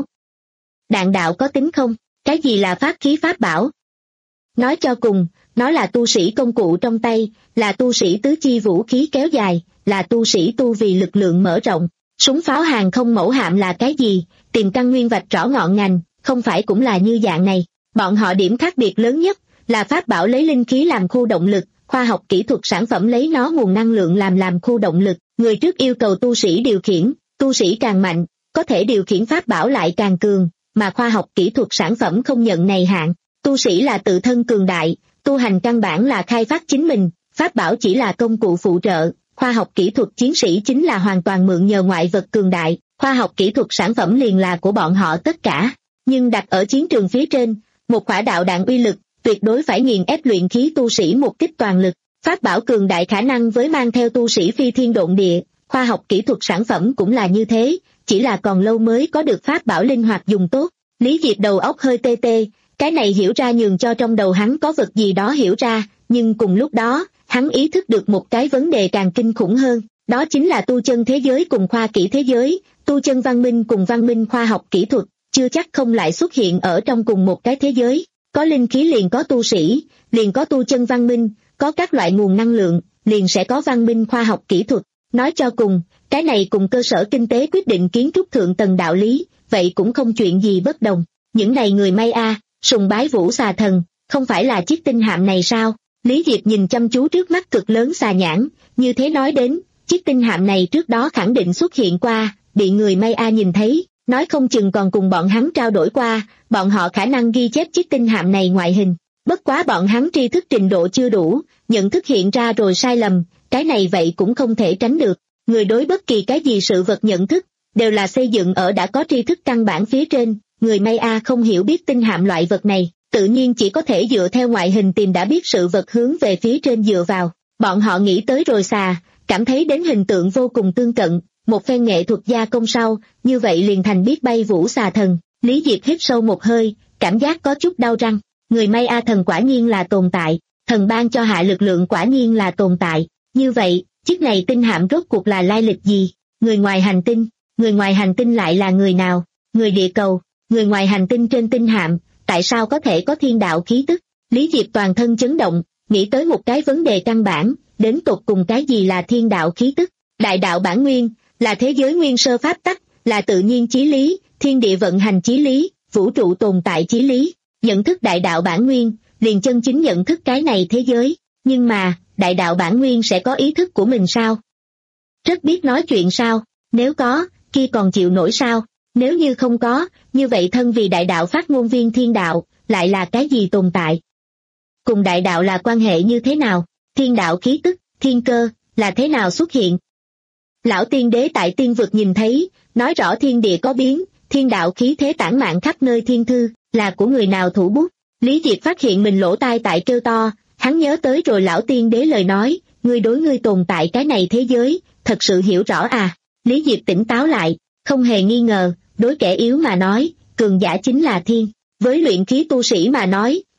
Đạn đạo có tính không? Cái gì là pháp khí pháp bảo? Nói cho cùng, nó là tu sĩ công cụ trong tay, là tu sĩ tứ chi vũ khí kéo dài, là tu sĩ tu vì lực lượng mở rộng. Súng pháo hàng không mẫu hạm là cái gì? Tìm căn nguyên vạch rõ ngọn ngành, không phải cũng là như dạng này. Bọn họ điểm khác biệt lớn nhất là pháp bảo lấy linh khí làm khu động lực, khoa học kỹ thuật sản phẩm lấy nó nguồn năng lượng làm làm khu động lực. Người trước yêu cầu tu sĩ điều khiển, tu sĩ càng mạnh, có thể điều khiển pháp bảo lại càng cường, mà khoa học kỹ thuật sản phẩm không nhận này hạn. Tu sĩ là tự thân cường đại, tu hành căn bản là khai phát chính mình, pháp bảo chỉ là công cụ phụ trợ, khoa học kỹ thuật chiến sĩ chính là hoàn toàn mượn nhờ ngoại vật cường đại, khoa học kỹ thuật sản phẩm liền là của bọn họ tất cả. Nhưng đặt ở chiến trường phía trên, một quả đạo đạn uy lực, tuyệt đối phải nghiền ép luyện khí tu sĩ một kích toàn lực. Pháp bảo cường đại khả năng với mang theo tu sĩ phi thiên độn địa, khoa học kỹ thuật sản phẩm cũng là như thế, chỉ là còn lâu mới có được pháp bảo linh hoạt dùng tốt. Lý Diệp đầu óc hơi tê tê, cái này hiểu ra nhường cho trong đầu hắn có vật gì đó hiểu ra, nhưng cùng lúc đó, hắn ý thức được một cái vấn đề càng kinh khủng hơn, đó chính là tu chân thế giới cùng khoa kỹ thế giới, tu chân văn minh cùng văn minh khoa học kỹ thuật, chưa chắc không lại xuất hiện ở trong cùng một cái thế giới. Có linh khí liền có tu sĩ, liền có tu chân văn minh, có các loại nguồn năng lượng, liền sẽ có văn minh khoa học kỹ thuật. Nói cho cùng, cái này cùng cơ sở kinh tế quyết định kiến trúc thượng tầng đạo lý, vậy cũng không chuyện gì bất đồng. Những này người may a, à, sùng bái vũ xà thần, không phải là chiếc tinh hạm này sao? Lý Diệp nhìn chăm chú trước mắt cực lớn xà nhãn, như thế nói đến, chiếc tinh hạm này trước đó khẳng định xuất hiện qua, bị người may a à nhìn thấy, nói không chừng còn cùng bọn hắn trao đổi qua, bọn họ khả năng ghi chép chiếc tinh hạm này ngoại hình. Bất quá bọn hắn tri thức trình độ chưa đủ, nhận thức hiện ra rồi sai lầm, cái này vậy cũng không thể tránh được. Người đối bất kỳ cái gì sự vật nhận thức, đều là xây dựng ở đã có tri thức căn bản phía trên, người may a không hiểu biết tinh hạm loại vật này, tự nhiên chỉ có thể dựa theo ngoại hình tìm đã biết sự vật hướng về phía trên dựa vào. Bọn họ nghĩ tới rồi xà, cảm thấy đến hình tượng vô cùng tương cận, một phen nghệ thuật gia công sau, như vậy liền thành biết bay vũ xà thần. Lý Diệp hít sâu một hơi, cảm giác có chút đau răng. Người may a thần quả nhiên là tồn tại, thần ban cho hạ lực lượng quả nhiên là tồn tại. Như vậy, chiếc này tinh hạm rốt cuộc là lai lịch gì? Người ngoài hành tinh, người ngoài hành tinh lại là người nào? Người địa cầu, người ngoài hành tinh trên tinh hạm, tại sao có thể có thiên đạo khí tức? Lý Diệp toàn thân chấn động, nghĩ tới một cái vấn đề căn bản, đến tột cùng cái gì là thiên đạo khí tức? Đại đạo bản nguyên, là thế giới nguyên sơ pháp tắc, là tự nhiên chí lý, thiên địa vận hành chí lý, vũ trụ tồn tại chí lý. Nhận thức đại đạo bản nguyên, liền chân chính nhận thức cái này thế giới. Nhưng mà, đại đạo bản nguyên sẽ có ý thức của mình sao? Rất biết nói chuyện sao? Nếu có, kia còn chịu nổi sao? Nếu như không có, như vậy thân vì đại đạo phát ngôn viên thiên đạo, lại là cái gì tồn tại? Cùng đại đạo là quan hệ như thế nào? Thiên đạo khí tức, thiên cơ, là thế nào xuất hiện? Lão tiên đế tại tiên vực nhìn thấy, nói rõ thiên địa có biến, thiên đạo khí thế tản mạn khắp nơi thiên thư, là của người nào thủ bút? Lý Diệp phát hiện mình lỗ tai tại kêu to, hắn nhớ tới rồi lão tiên đế lời nói, ngươi đối ngươi tồn tại cái này thế giới, thật sự hiểu rõ à? Lý Diệp tỉnh táo lại, không hề nghi ngờ, đối kẻ yếu mà nói, cường giả chính là thiên. Với luyện khí tu sĩ mà nói,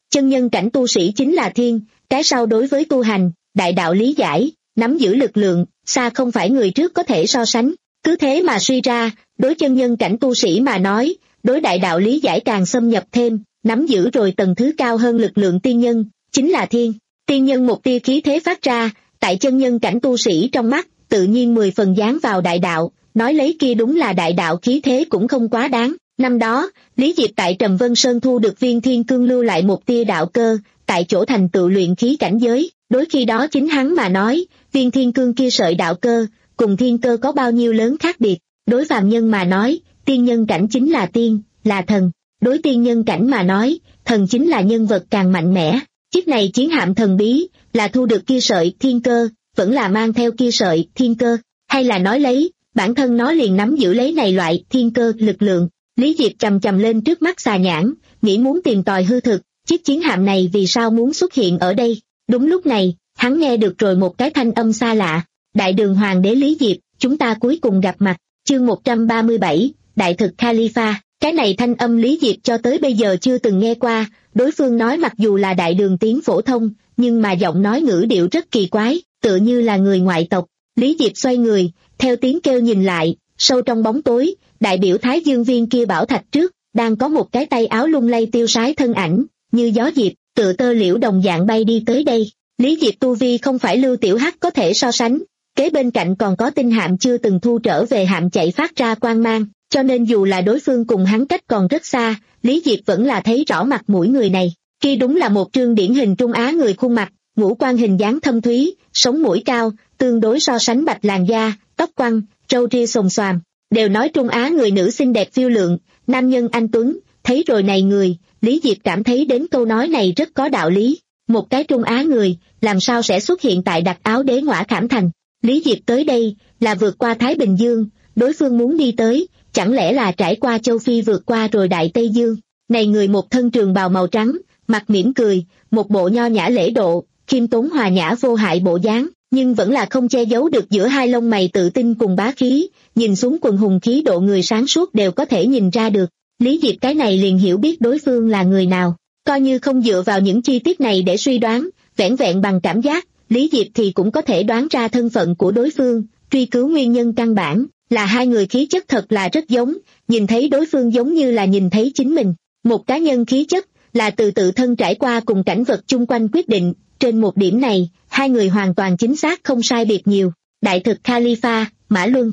chân nhân cảnh tu sĩ chính là thiên, cái sau đối với tu hành, đại đạo lý giải, nắm giữ lực lượng, xa không phải người trước có thể so sánh. Cứ thế mà suy ra, đối chân nhân cảnh tu sĩ mà nói, đối đại đạo lý giải càng xâm nhập thêm, nắm giữ rồi tầng thứ cao hơn lực lượng tiên nhân, chính là thiên. Tiên nhân một tia khí thế phát ra, tại chân nhân cảnh tu sĩ trong mắt, tự nhiên mười phần dán vào đại đạo, nói lấy kia đúng là đại đạo khí thế cũng không quá đáng. Năm đó, Lý Diệp tại Trầm Vân Sơn thu được viên thiên cương lưu lại một tia đạo cơ, tại chỗ thành tựu luyện khí cảnh giới, đối khi đó chính hắn mà nói, viên thiên cương kia sợi đạo cơ, cùng thiên cơ có bao nhiêu lớn khác biệt, đối phàm nhân mà nói, tiên nhân cảnh chính là tiên, là thần, đối tiên nhân cảnh mà nói, thần chính là nhân vật càng mạnh mẽ. Chiếc này chiến hạm thần bí, là thu được kia sợi thiên cơ, vẫn là mang theo kia sợi thiên cơ, hay là nói lấy, bản thân nó liền nắm giữ lấy này loại thiên cơ lực lượng. Lý Diệp chầm chầm lên trước mắt xà nhãn, nghĩ muốn tìm tòi hư thực, chiếc chiến hạm này vì sao muốn xuất hiện ở đây. Đúng lúc này, hắn nghe được rồi một cái thanh âm xa lạ, Đại Đường Hoàng đế Lý Diệp, chúng ta cuối cùng gặp mặt, chương một trăm ba mươi bảy, Đại thực Khalifa. Cái này thanh âm Lý Diệp cho tới bây giờ chưa từng nghe qua, đối phương nói mặc dù là đại đường tiếng phổ thông, nhưng mà giọng nói ngữ điệu rất kỳ quái, tựa như là người ngoại tộc. Lý Diệp xoay người, theo tiếng kêu nhìn lại, sâu trong bóng tối, đại biểu Thái Dương Viên kia bảo thạch trước, đang có một cái tay áo lung lay tiêu sái thân ảnh, như gió diệp, tựa tơ liễu đồng dạng bay đi tới đây. Lý Diệp tu vi không phải Lưu Tiểu Hắc có thể so sánh, kế bên cạnh còn có tinh hạm chưa từng thu trở về hạm chạy phát ra quang mang, cho nên dù là đối phương cùng hắn cách còn rất xa, Lý Diệp vẫn là thấy rõ mặt mũi người này. Kia đúng là một trương điển hình Trung Á người khuôn mặt, ngũ quan hình dáng thâm thúy, sống mũi cao, tương đối so sánh bạch làn da, tóc quăn, râu ria xồm xoàm. Đều nói Trung Á người nữ xinh đẹp phiêu lượng, nam nhân anh tuấn, thấy rồi này người, Lý Diệp cảm thấy đến câu nói này rất có đạo lý. Một cái Trung Á người, làm sao sẽ xuất hiện tại Đặc Áo Đế Ngõa Khảm Thành? Lý Diệp tới đây, là vượt qua Thái Bình Dương, đối phương muốn đi tới, chẳng lẽ là trải qua châu Phi vượt qua rồi Đại Tây Dương? Này người một thân trường bào màu trắng, mặt mỉm cười, một bộ nho nhã lễ độ, khiêm tốn hòa nhã vô hại bộ dáng, nhưng vẫn là không che giấu được giữa hai lông mày tự tin cùng bá khí, nhìn xuống quần hùng khí độ người sáng suốt đều có thể nhìn ra được. Lý Diệp cái này liền hiểu biết đối phương là người nào, coi như không dựa vào những chi tiết này để suy đoán, vẻn vẹn bằng cảm giác, Lý Diệp thì cũng có thể đoán ra thân phận của đối phương, truy cứu nguyên nhân căn bản, là hai người khí chất thật là rất giống, nhìn thấy đối phương giống như là nhìn thấy chính mình. Một cá nhân khí chất, là từ tự thân trải qua cùng cảnh vật chung quanh quyết định, trên một điểm này, hai người hoàn toàn chính xác không sai biệt nhiều. Đại thực Khalifa, Mã Luân,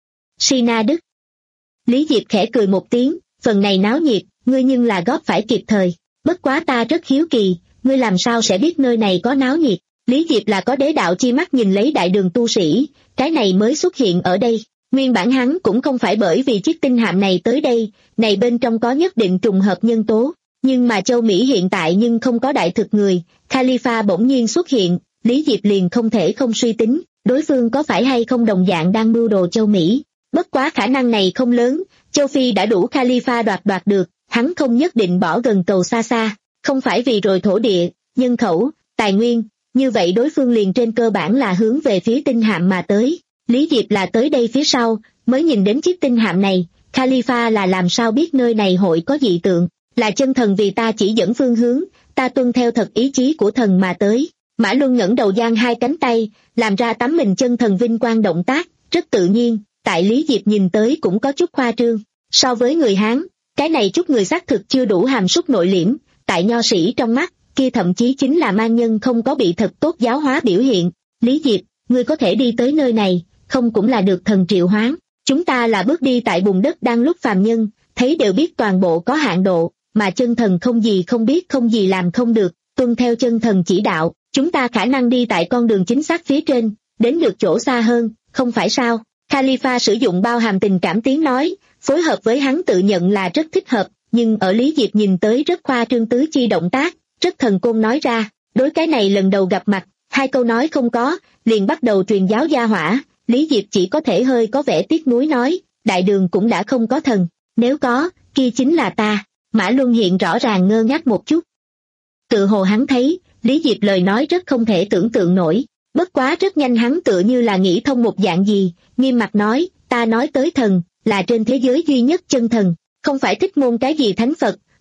Sina Đức. Lý Diệp khẽ cười một tiếng, phần này náo nhiệt, ngươi nhưng là góp phải kịp thời, bất quá ta rất hiếu kỳ, ngươi làm sao sẽ biết nơi này có náo nhiệt? Lý Diệp là có đế đạo chi mắt nhìn lấy đại đường tu sĩ, cái này mới xuất hiện ở đây. Nguyên bản hắn cũng không phải bởi vì chiếc tinh hạm này tới đây, này bên trong có nhất định trùng hợp nhân tố, nhưng mà châu Mỹ hiện tại nhưng không có đại thực người, Khalifa bỗng nhiên xuất hiện, Lý Diệp liền không thể không suy tính, đối phương có phải hay không đồng dạng đang mưu đồ châu Mỹ. Bất quá khả năng này không lớn, châu Phi đã đủ Khalifa đoạt đoạt được, hắn không nhất định bỏ gần cầu xa xa, không phải vì rồi thổ địa, nhân khẩu, tài nguyên, như vậy đối phương liền trên cơ bản là hướng về phía tinh hạm mà tới. Lý Diệp là tới đây phía sau, mới nhìn đến chiếc tinh hạm này, Khalifa là làm sao biết nơi này hội có dị tượng, là chân thần vì ta chỉ dẫn phương hướng, ta tuân theo thật ý chí của thần mà tới. Mã Luân ngẩng đầu giang hai cánh tay, làm ra tắm mình chân thần vinh quang động tác, rất tự nhiên, tại Lý Diệp nhìn tới cũng có chút khoa trương. So với người Hán, cái này chút người xác thực chưa đủ hàm súc nội liễm, tại nho sĩ trong mắt, kia thậm chí chính là man nhân không có bị thật tốt giáo hóa biểu hiện. Lý Diệp, ngươi có thể đi tới nơi này, không cũng là được thần triệu hoán, chúng ta là bước đi tại bùn đất đang lúc phàm nhân, thấy đều biết toàn bộ có hạn độ, mà chân thần không gì không biết không gì làm không được, tuân theo chân thần chỉ đạo, chúng ta khả năng đi tại con đường chính xác phía trên, đến được chỗ xa hơn, không phải sao? Khalifa sử dụng bao hàm tình cảm tiếng nói, phối hợp với hắn tự nhận là rất thích hợp, nhưng ở Lý Diệp nhìn tới rất khoa trương tứ chi động tác, rất thần côn nói ra, đối cái này lần đầu gặp mặt, hai câu nói không có, liền bắt đầu truyền giáo gia hỏa. Lý Diệp chỉ có thể hơi có vẻ tiếc nuối nói, đại đường cũng đã không có thần, nếu có, kia chính là ta. Mã Luân hiện rõ ràng ngơ ngác một chút. Tự hồ hắn thấy, Lý Diệp lời nói rất không thể tưởng tượng nổi, bất quá rất nhanh hắn tựa như là nghĩ thông một dạng gì, nghiêm mặt nói, ta nói tới thần, là trên thế giới duy nhất chân thần, không phải thích môn cái gì thánh Phật,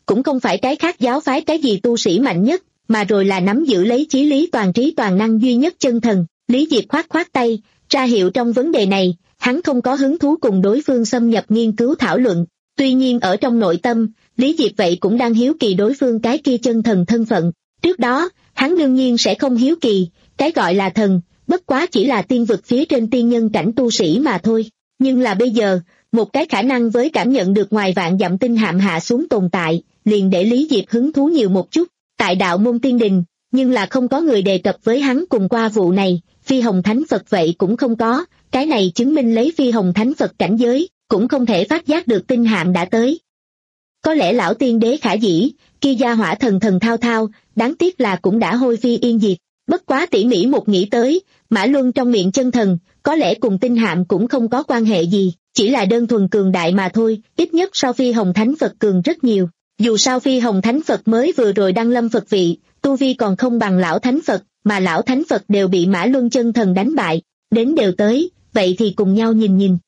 cũng không phải cái khác giáo phái cái gì tu sĩ mạnh nhất, mà rồi là nắm giữ lấy chí lý toàn trí toàn năng duy nhất chân thần. Lý Diệp khoát khoát tay, ra hiệu trong vấn đề này, hắn không có hứng thú cùng đối phương xâm nhập nghiên cứu thảo luận. Tuy nhiên ở trong nội tâm, Lý Diệp vậy cũng đang hiếu kỳ đối phương cái kia chân thần thân phận. Trước đó, hắn đương nhiên sẽ không hiếu kỳ, cái gọi là thần, bất quá chỉ là tiên vực phía trên tiên nhân cảnh tu sĩ mà thôi. Nhưng là bây giờ, một cái khả năng với cảm nhận được ngoài vạn dặm tinh hạm hạ xuống tồn tại, liền để Lý Diệp hứng thú nhiều một chút. Tại đạo môn tiên đình, nhưng là không có người đề cập với hắn cùng qua vụ này, Phi Hồng Thánh Phật vậy cũng không có, cái này chứng minh lấy Phi Hồng Thánh Phật cảnh giới, cũng không thể phát giác được tinh hạm đã tới. Có lẽ lão tiên đế khả dĩ, kia gia hỏa thần thần thao thao, đáng tiếc là cũng đã hôi phi yên diệt. Bất quá tỉ mỉ một nghĩ tới, Mã Luân trong miệng chân thần, có lẽ cùng tinh hạm cũng không có quan hệ gì, chỉ là đơn thuần cường đại mà thôi, ít nhất so Phi Hồng Thánh Phật cường rất nhiều. Dù sao Phi Hồng Thánh Phật mới vừa rồi đăng lâm Phật vị, tu vi còn không bằng lão Thánh Phật, mà lão Thánh Phật đều bị Mã Luân chân thần đánh bại, đến đều tới, vậy thì cùng nhau nhìn nhìn.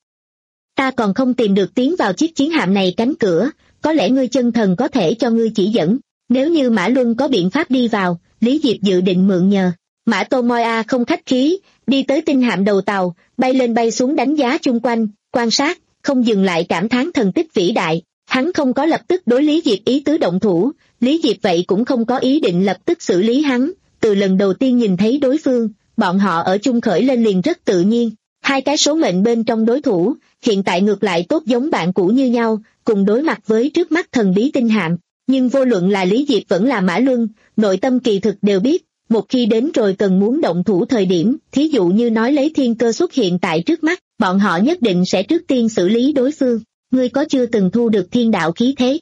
Ta còn không tìm được tiến vào chiếc chiến hạm này cánh cửa, có lẽ ngươi chân thần có thể cho ngươi chỉ dẫn. Nếu như Mã Luân có biện pháp đi vào, Lý Diệp dự định mượn nhờ. Mã Tô Moi A không khách khí, đi tới tinh hạm đầu tàu, bay lên bay xuống đánh giá chung quanh, quan sát, không dừng lại cảm thán thần tích vĩ đại. Hắn không có lập tức đối Lý Diệp ý tứ động thủ, Lý Diệp vậy cũng không có ý định lập tức xử lý hắn. Từ lần đầu tiên nhìn thấy đối phương, bọn họ ở chung khởi lên liền rất tự nhiên. Hai cái số mệnh bên trong đối thủ, hiện tại ngược lại tốt giống bạn cũ như nhau, cùng đối mặt với trước mắt thần bí tinh hạm. Nhưng vô luận là Lý Diệp vẫn là Mã Luân, nội tâm kỳ thực đều biết, một khi đến rồi cần muốn động thủ thời điểm, thí dụ như nói lấy thiên cơ xuất hiện tại trước mắt, bọn họ nhất định sẽ trước tiên xử lý đối phương. Ngươi có chưa từng thu được thiên đạo khí thế?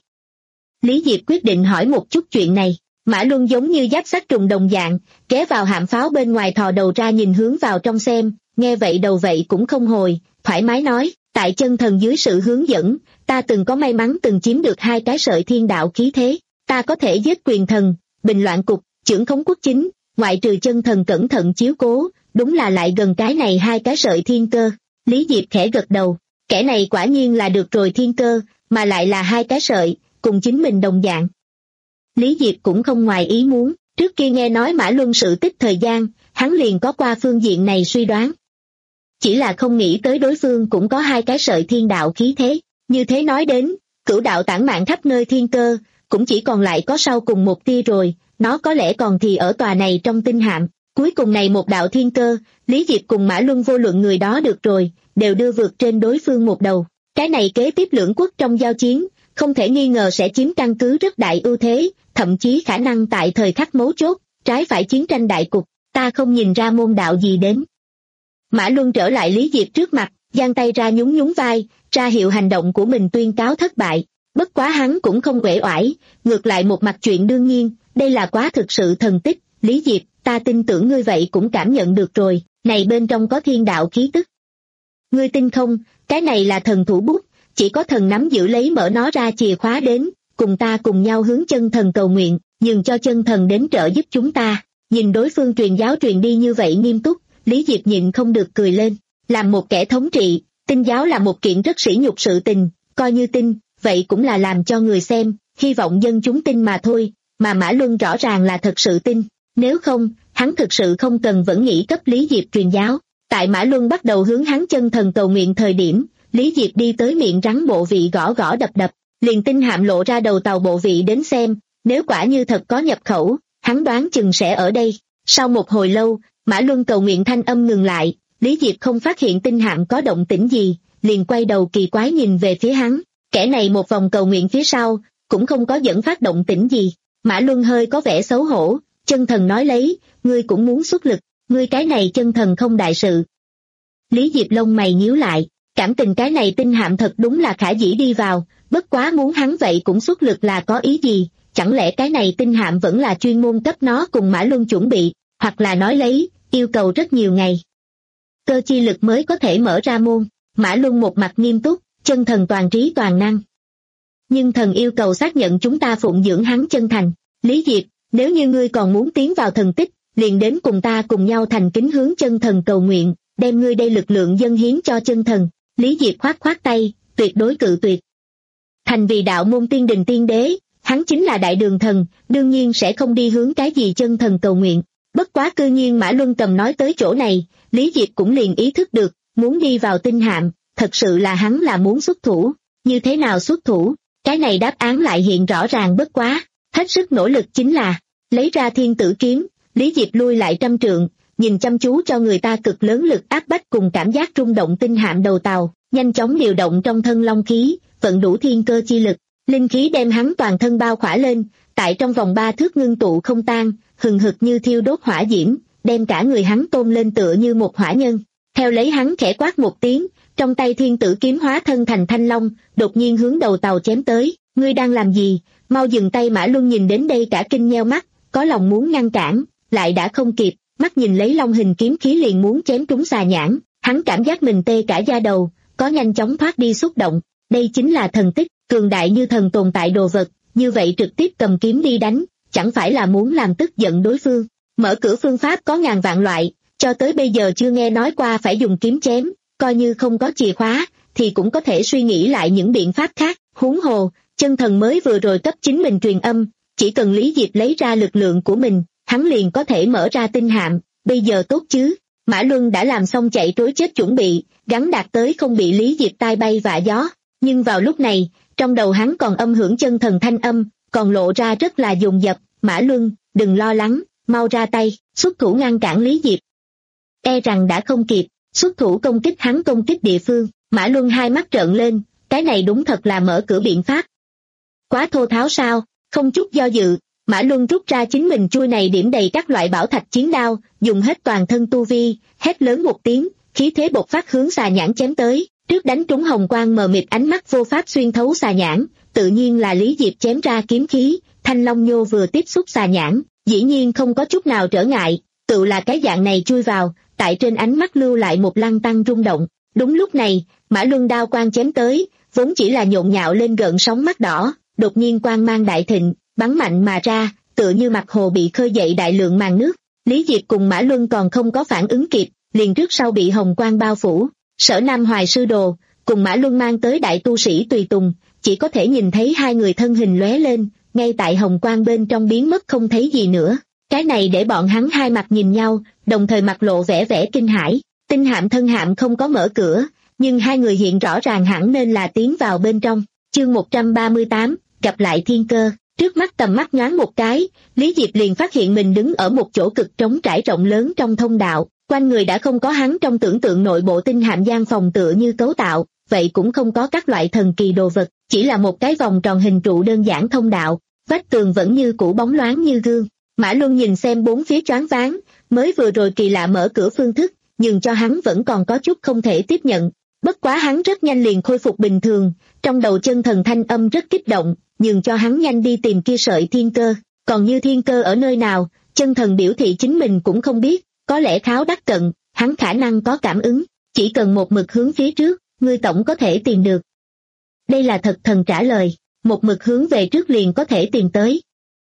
Lý Diệp quyết định hỏi một chút chuyện này. Mã Luân giống như giáp sắt trùng đồng dạng, ghé vào hạm pháo bên ngoài thò đầu ra nhìn hướng vào trong xem, nghe vậy đầu vậy cũng không hồi, thoải mái nói, tại chân thần dưới sự hướng dẫn, ta từng có may mắn từng chiếm được hai cái sợi thiên đạo khí thế, ta có thể giết quyền thần, bình loạn cục, chưởng khống quốc chính, ngoại trừ chân thần cẩn thận chiếu cố, đúng là lại gần cái này hai cái sợi thiên cơ. Lý Diệp khẽ gật đầu, kẻ này quả nhiên là được rồi thiên cơ, mà lại là hai cái sợi, cùng chính mình đồng dạng. Lý Diệp cũng không ngoài ý muốn, trước kia nghe nói Mã Luân sự tích thời gian, hắn liền có qua phương diện này suy đoán. Chỉ là không nghĩ tới đối phương cũng có hai cái sợi thiên đạo khí thế, như thế nói đến, cửu đạo tản mạn khắp nơi thiên cơ, cũng chỉ còn lại có sau cùng một tia rồi, nó có lẽ còn thì ở tòa này trong tinh hạm, cuối cùng này một đạo thiên cơ, Lý Diệp cùng Mã Luân vô luận người đó được rồi, đều đưa vượt trên đối phương một đầu, cái này kế tiếp lưỡng quốc trong giao chiến, không thể nghi ngờ sẽ chiếm căn cứ rất đại ưu thế, thậm chí khả năng tại thời khắc mấu chốt, trái phải chiến tranh đại cục, ta không nhìn ra môn đạo gì đến. Mã Luân trở lại Lý Diệp trước mặt, giang tay ra nhún nhún vai, ra hiệu hành động của mình tuyên cáo thất bại, bất quá hắn cũng không uể oải, ngược lại một mặt chuyện đương nhiên, đây là quá thực sự thần tích, Lý Diệp, ta tin tưởng ngươi vậy cũng cảm nhận được rồi, này bên trong có thiên đạo khí tức. Ngươi tin không, cái này là thần thủ bút, chỉ có thần nắm giữ lấy mở nó ra chìa khóa đến, cùng ta cùng nhau hướng chân thần cầu nguyện, nhường cho chân thần đến trợ giúp chúng ta. Nhìn đối phương truyền giáo truyền đi như vậy nghiêm túc, Lý Diệp nhịn không được cười lên, làm một kẻ thống trị, tin giáo là một kiện rất sỉ nhục sự tình, coi như tin, vậy cũng là làm cho người xem, hy vọng dân chúng tin mà thôi, mà Mã Luân rõ ràng là thật sự tin, nếu không, hắn thực sự không cần vẫn nghĩ cấp Lý Diệp truyền giáo. Tại Mã Luân bắt đầu hướng hắn chân thần cầu nguyện thời điểm, Lý Diệp đi tới miệng rắn bộ vị gõ gõ đập đập, liền tinh hạm lộ ra đầu tàu bộ vị đến xem, nếu quả như thật có nhập khẩu, hắn đoán chừng sẽ ở đây. Sau một hồi lâu, Mã Luân cầu nguyện thanh âm ngừng lại, Lý Diệp không phát hiện tinh hạm có động tĩnh gì, liền quay đầu kỳ quái nhìn về phía hắn, kẻ này một vòng cầu nguyện phía sau, cũng không có dẫn phát động tĩnh gì. Mã Luân hơi có vẻ xấu hổ, chân thần nói lấy, ngươi cũng muốn xuất lực, ngươi cái này chân thần không đại sự. Lý Diệp lông mày nhíu lại, cảm tình cái này tinh hạm thật đúng là khả dĩ đi vào, bất quá muốn hắn vậy cũng xuất lực là có ý gì, chẳng lẽ cái này tinh hạm vẫn là chuyên môn cấp nó cùng Mã Luân chuẩn bị, hoặc là nói lấy, yêu cầu rất nhiều ngày. Cơ chi lực mới có thể mở ra môn, Mã Luân một mặt nghiêm túc, chân thần toàn trí toàn năng. Nhưng thần yêu cầu xác nhận chúng ta phụng dưỡng hắn chân thành, Lý Diệp, nếu như ngươi còn muốn tiến vào thần tích, liền đến cùng ta cùng nhau thành kính hướng chân thần cầu nguyện, đem ngươi đây lực lượng dâng hiến cho chân thần. Lý Diệp khoát khoát tay, tuyệt đối cự tuyệt. Thành vì đạo môn tiên đình tiên đế, hắn chính là đại đường thần, đương nhiên sẽ không đi hướng cái gì chân thần cầu nguyện. Bất quá cư nhiên Mã Luân cầm nói tới chỗ này, Lý Diệp cũng liền ý thức được, muốn đi vào tinh hạm, thật sự là hắn là muốn xuất thủ. Như thế nào xuất thủ? Cái này đáp án lại hiện rõ ràng bất quá, hết sức nỗ lực chính là lấy ra thiên tử kiếm. Lý Diệp lui lại trăm trượng, nhìn chăm chú cho người ta cực lớn lực áp bách cùng cảm giác rung động tinh hạm đầu tàu, nhanh chóng điều động trong thân long khí, vận đủ thiên cơ chi lực, linh khí đem hắn toàn thân bao khỏa lên, tại trong vòng ba thước ngưng tụ không tan, hừng hực như thiêu đốt hỏa diễm, đem cả người hắn tôn lên tựa như một hỏa nhân. Theo lấy hắn khẽ quát một tiếng, trong tay thiên tử kiếm hóa thân thành thanh long, đột nhiên hướng đầu tàu chém tới. Ngươi đang làm gì? Mau dừng tay! Mã Luân nhìn đến đây cả kinh nheo mắt, có lòng muốn ngăn cản, lại đã không kịp, mắt nhìn lấy long hình kiếm khí liền muốn chém trúng xà nhãn, hắn cảm giác mình tê cả da đầu, có nhanh chóng thoát đi xúc động. Đây chính là thần tích, cường đại như thần tồn tại đồ vật, như vậy trực tiếp cầm kiếm đi đánh, chẳng phải là muốn làm tức giận đối phương. Mở cửa phương pháp có ngàn vạn loại, cho tới bây giờ chưa nghe nói qua phải dùng kiếm chém, coi như không có chìa khóa, thì cũng có thể suy nghĩ lại những biện pháp khác. Huống hồ, chân thần mới vừa rồi cấp chính mình truyền âm, chỉ cần Lý Diệp lấy ra lực lượng của mình, hắn liền có thể mở ra tinh hạm, bây giờ tốt chứ. Mã Luân đã làm xong chạy trối chết chuẩn bị, gắn đạt tới không bị Lý Diệp tai bay vạ gió, nhưng vào lúc này, trong đầu hắn còn âm hưởng chân thần thanh âm, còn lộ ra rất là dồn dập. Mã Luân, đừng lo lắng, mau ra tay, xuất thủ ngăn cản Lý Diệp. E rằng đã không kịp, xuất thủ công kích hắn công kích địa phương. Mã Luân hai mắt trợn lên, cái này đúng thật là mở cửa biện pháp. Quá thô tháo sao? Không chút do dự, Mã Luân rút ra chính mình chuôi này điểm đầy các loại bảo thạch chiến đao, dùng hết toàn thân tu vi, hét lớn một tiếng, khí thế bộc phát hướng xà nhãn chém tới. Trước đánh trúng hồng quang mờ mịt ánh mắt vô pháp xuyên thấu xà nhãn, tự nhiên là Lý Diệp chém ra kiếm khí. Thanh long nhô vừa tiếp xúc xà nhãn, dĩ nhiên không có chút nào trở ngại, tự là cái dạng này chui vào, tại trên ánh mắt lưu lại một lăng tăng rung động. Đúng lúc này, Mã Luân đao quang chém tới, vốn chỉ là nhộn nhạo lên gợn sóng mắt đỏ, đột nhiên quang mang đại thịnh, bắn mạnh mà ra, tựa như mặt hồ bị khơi dậy đại lượng màn nước. Lý Diệp cùng Mã Luân còn không có phản ứng kịp, liền trước sau bị hồng quang bao phủ. Sở Nam Hoài sư đồ cùng Mã Luân mang tới đại tu sĩ tùy tùng, chỉ có thể nhìn thấy hai người thân hình lóe lên, ngay tại hồng quang bên trong biến mất không thấy gì nữa. Cái này để bọn hắn hai mặt nhìn nhau, đồng thời mặt lộ vẻ vẻ kinh hãi. Tinh hạm thân hạm không có mở cửa, nhưng hai người hiện rõ ràng hẳn nên là tiến vào bên trong. Chương một trăm ba mươi tám, gặp lại thiên cơ. Trước mắt tầm mắt nhoáng một cái, Lý Diệp liền phát hiện mình đứng ở một chỗ cực trống trải rộng lớn trong thông đạo, quanh người đã không có hắn trong tưởng tượng nội bộ tinh hạm gian phòng tựa như cấu tạo, vậy cũng không có các loại thần kỳ đồ vật, chỉ là một cái vòng tròn hình trụ đơn giản thông đạo, vách tường vẫn như cũ bóng loáng như gương. Mã Luân nhìn xem bốn phía choáng váng, mới vừa rồi kỳ lạ mở cửa phương thức, nhưng cho hắn vẫn còn có chút không thể tiếp nhận. Bất quá hắn rất nhanh liền khôi phục bình thường, trong đầu chân thần thanh âm rất kích động, nhưng cho hắn nhanh đi tìm kia sợi thiên cơ. Còn như thiên cơ ở nơi nào, chân thần biểu thị chính mình cũng không biết, có lẽ kháo đắc cận, hắn khả năng có cảm ứng, chỉ cần một mực hướng phía trước, ngươi tổng có thể tìm được. Đây là thật thần trả lời, một mực hướng về trước liền có thể tìm tới.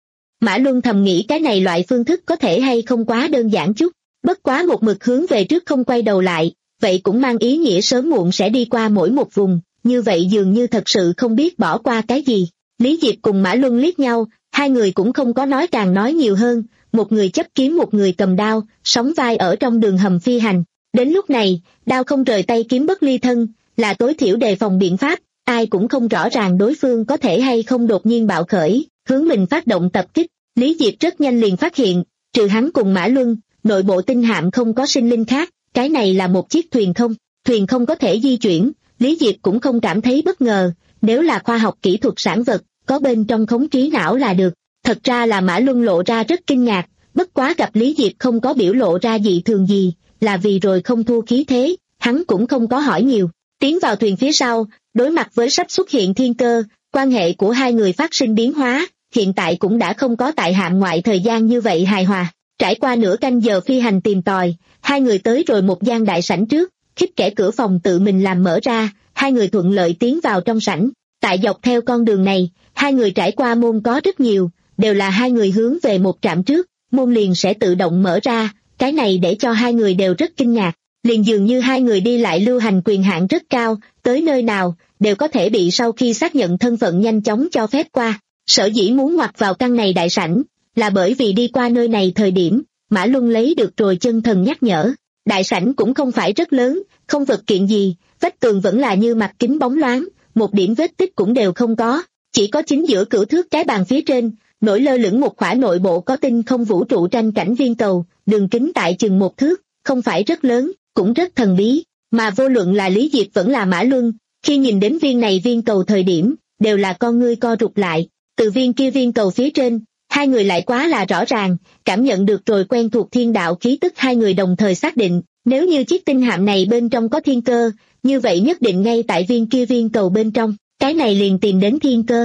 Mã Luân thầm nghĩ cái này loại phương thức có thể hay không quá đơn giản chút, bất quá một mực hướng về trước không quay đầu lại, vậy cũng mang ý nghĩa sớm muộn sẽ đi qua mỗi một vùng, như vậy dường như thật sự không biết bỏ qua cái gì. Lý Diệp cùng Mã Luân liếc nhau, hai người cũng không có nói càng nói nhiều hơn, một người chấp kiếm một người cầm đao, sóng vai ở trong đường hầm phi hành. Đến lúc này, đao không rời tay kiếm bất ly thân, là tối thiểu đề phòng biện pháp, ai cũng không rõ ràng đối phương có thể hay không đột nhiên bạo khởi, hướng mình phát động tập kích. Lý Diệp rất nhanh liền phát hiện, trừ hắn cùng Mã Luân, nội bộ tinh hạm không có sinh linh khác, cái này là một chiếc thuyền không, thuyền không có thể di chuyển, Lý Diệp cũng không cảm thấy bất ngờ, nếu là khoa học kỹ thuật sản vật, có bên trong khống trí não là được. Thật ra là Mã Luân lộ ra rất kinh ngạc, bất quá gặp Lý Diệp không có biểu lộ ra dị thường gì, là vì rồi không thua khí thế, hắn cũng không có hỏi nhiều. Tiến vào thuyền phía sau, đối mặt với sắp xuất hiện thiên cơ, quan hệ của hai người phát sinh biến hóa, hiện tại cũng đã không có tại hạm ngoại thời gian như vậy hài hòa. Trải qua nửa canh giờ phi hành tìm tòi, hai người tới rồi một gian đại sảnh trước, khích kẽ cửa phòng tự mình làm mở ra, hai người thuận lợi tiến vào trong sảnh. Tại dọc theo con đường này, hai người trải qua môn có rất nhiều, đều là hai người hướng về một trạm trước, môn liền sẽ tự động mở ra, cái này để cho hai người đều rất kinh ngạc. Liền dường như hai người đi lại lưu hành quyền hạn rất cao, tới nơi nào, đều có thể bị sau khi xác nhận thân phận nhanh chóng cho phép qua. Sở dĩ muốn ngoặt vào căn này đại sảnh, là bởi vì đi qua nơi này thời điểm, Mã Luân lấy được rồi chân thần nhắc nhở. Đại sảnh cũng không phải rất lớn, không vật kiện gì, vách tường vẫn là như mặt kính bóng loáng, một điểm vết tích cũng đều không có, chỉ có chính giữa cửu thước cái bàn phía trên, nổi lơ lửng một khỏa nội bộ có tinh không vũ trụ tranh cảnh viên cầu, đường kính tại chừng một thước, không phải rất lớn, cũng rất thần bí, mà vô luận là Lý Diệp vẫn là Mã Luân, khi nhìn đến viên này viên cầu thời điểm, đều là con ngươi co rụt lại, từ viên kia viên cầu phía trên, hai người lại quá là rõ ràng, cảm nhận được rồi quen thuộc thiên đạo khí tức, hai người đồng thời xác định, nếu như chiếc tinh hạm này bên trong có thiên cơ, như vậy nhất định ngay tại viên kia viên cầu bên trong, cái này liền tìm đến thiên cơ.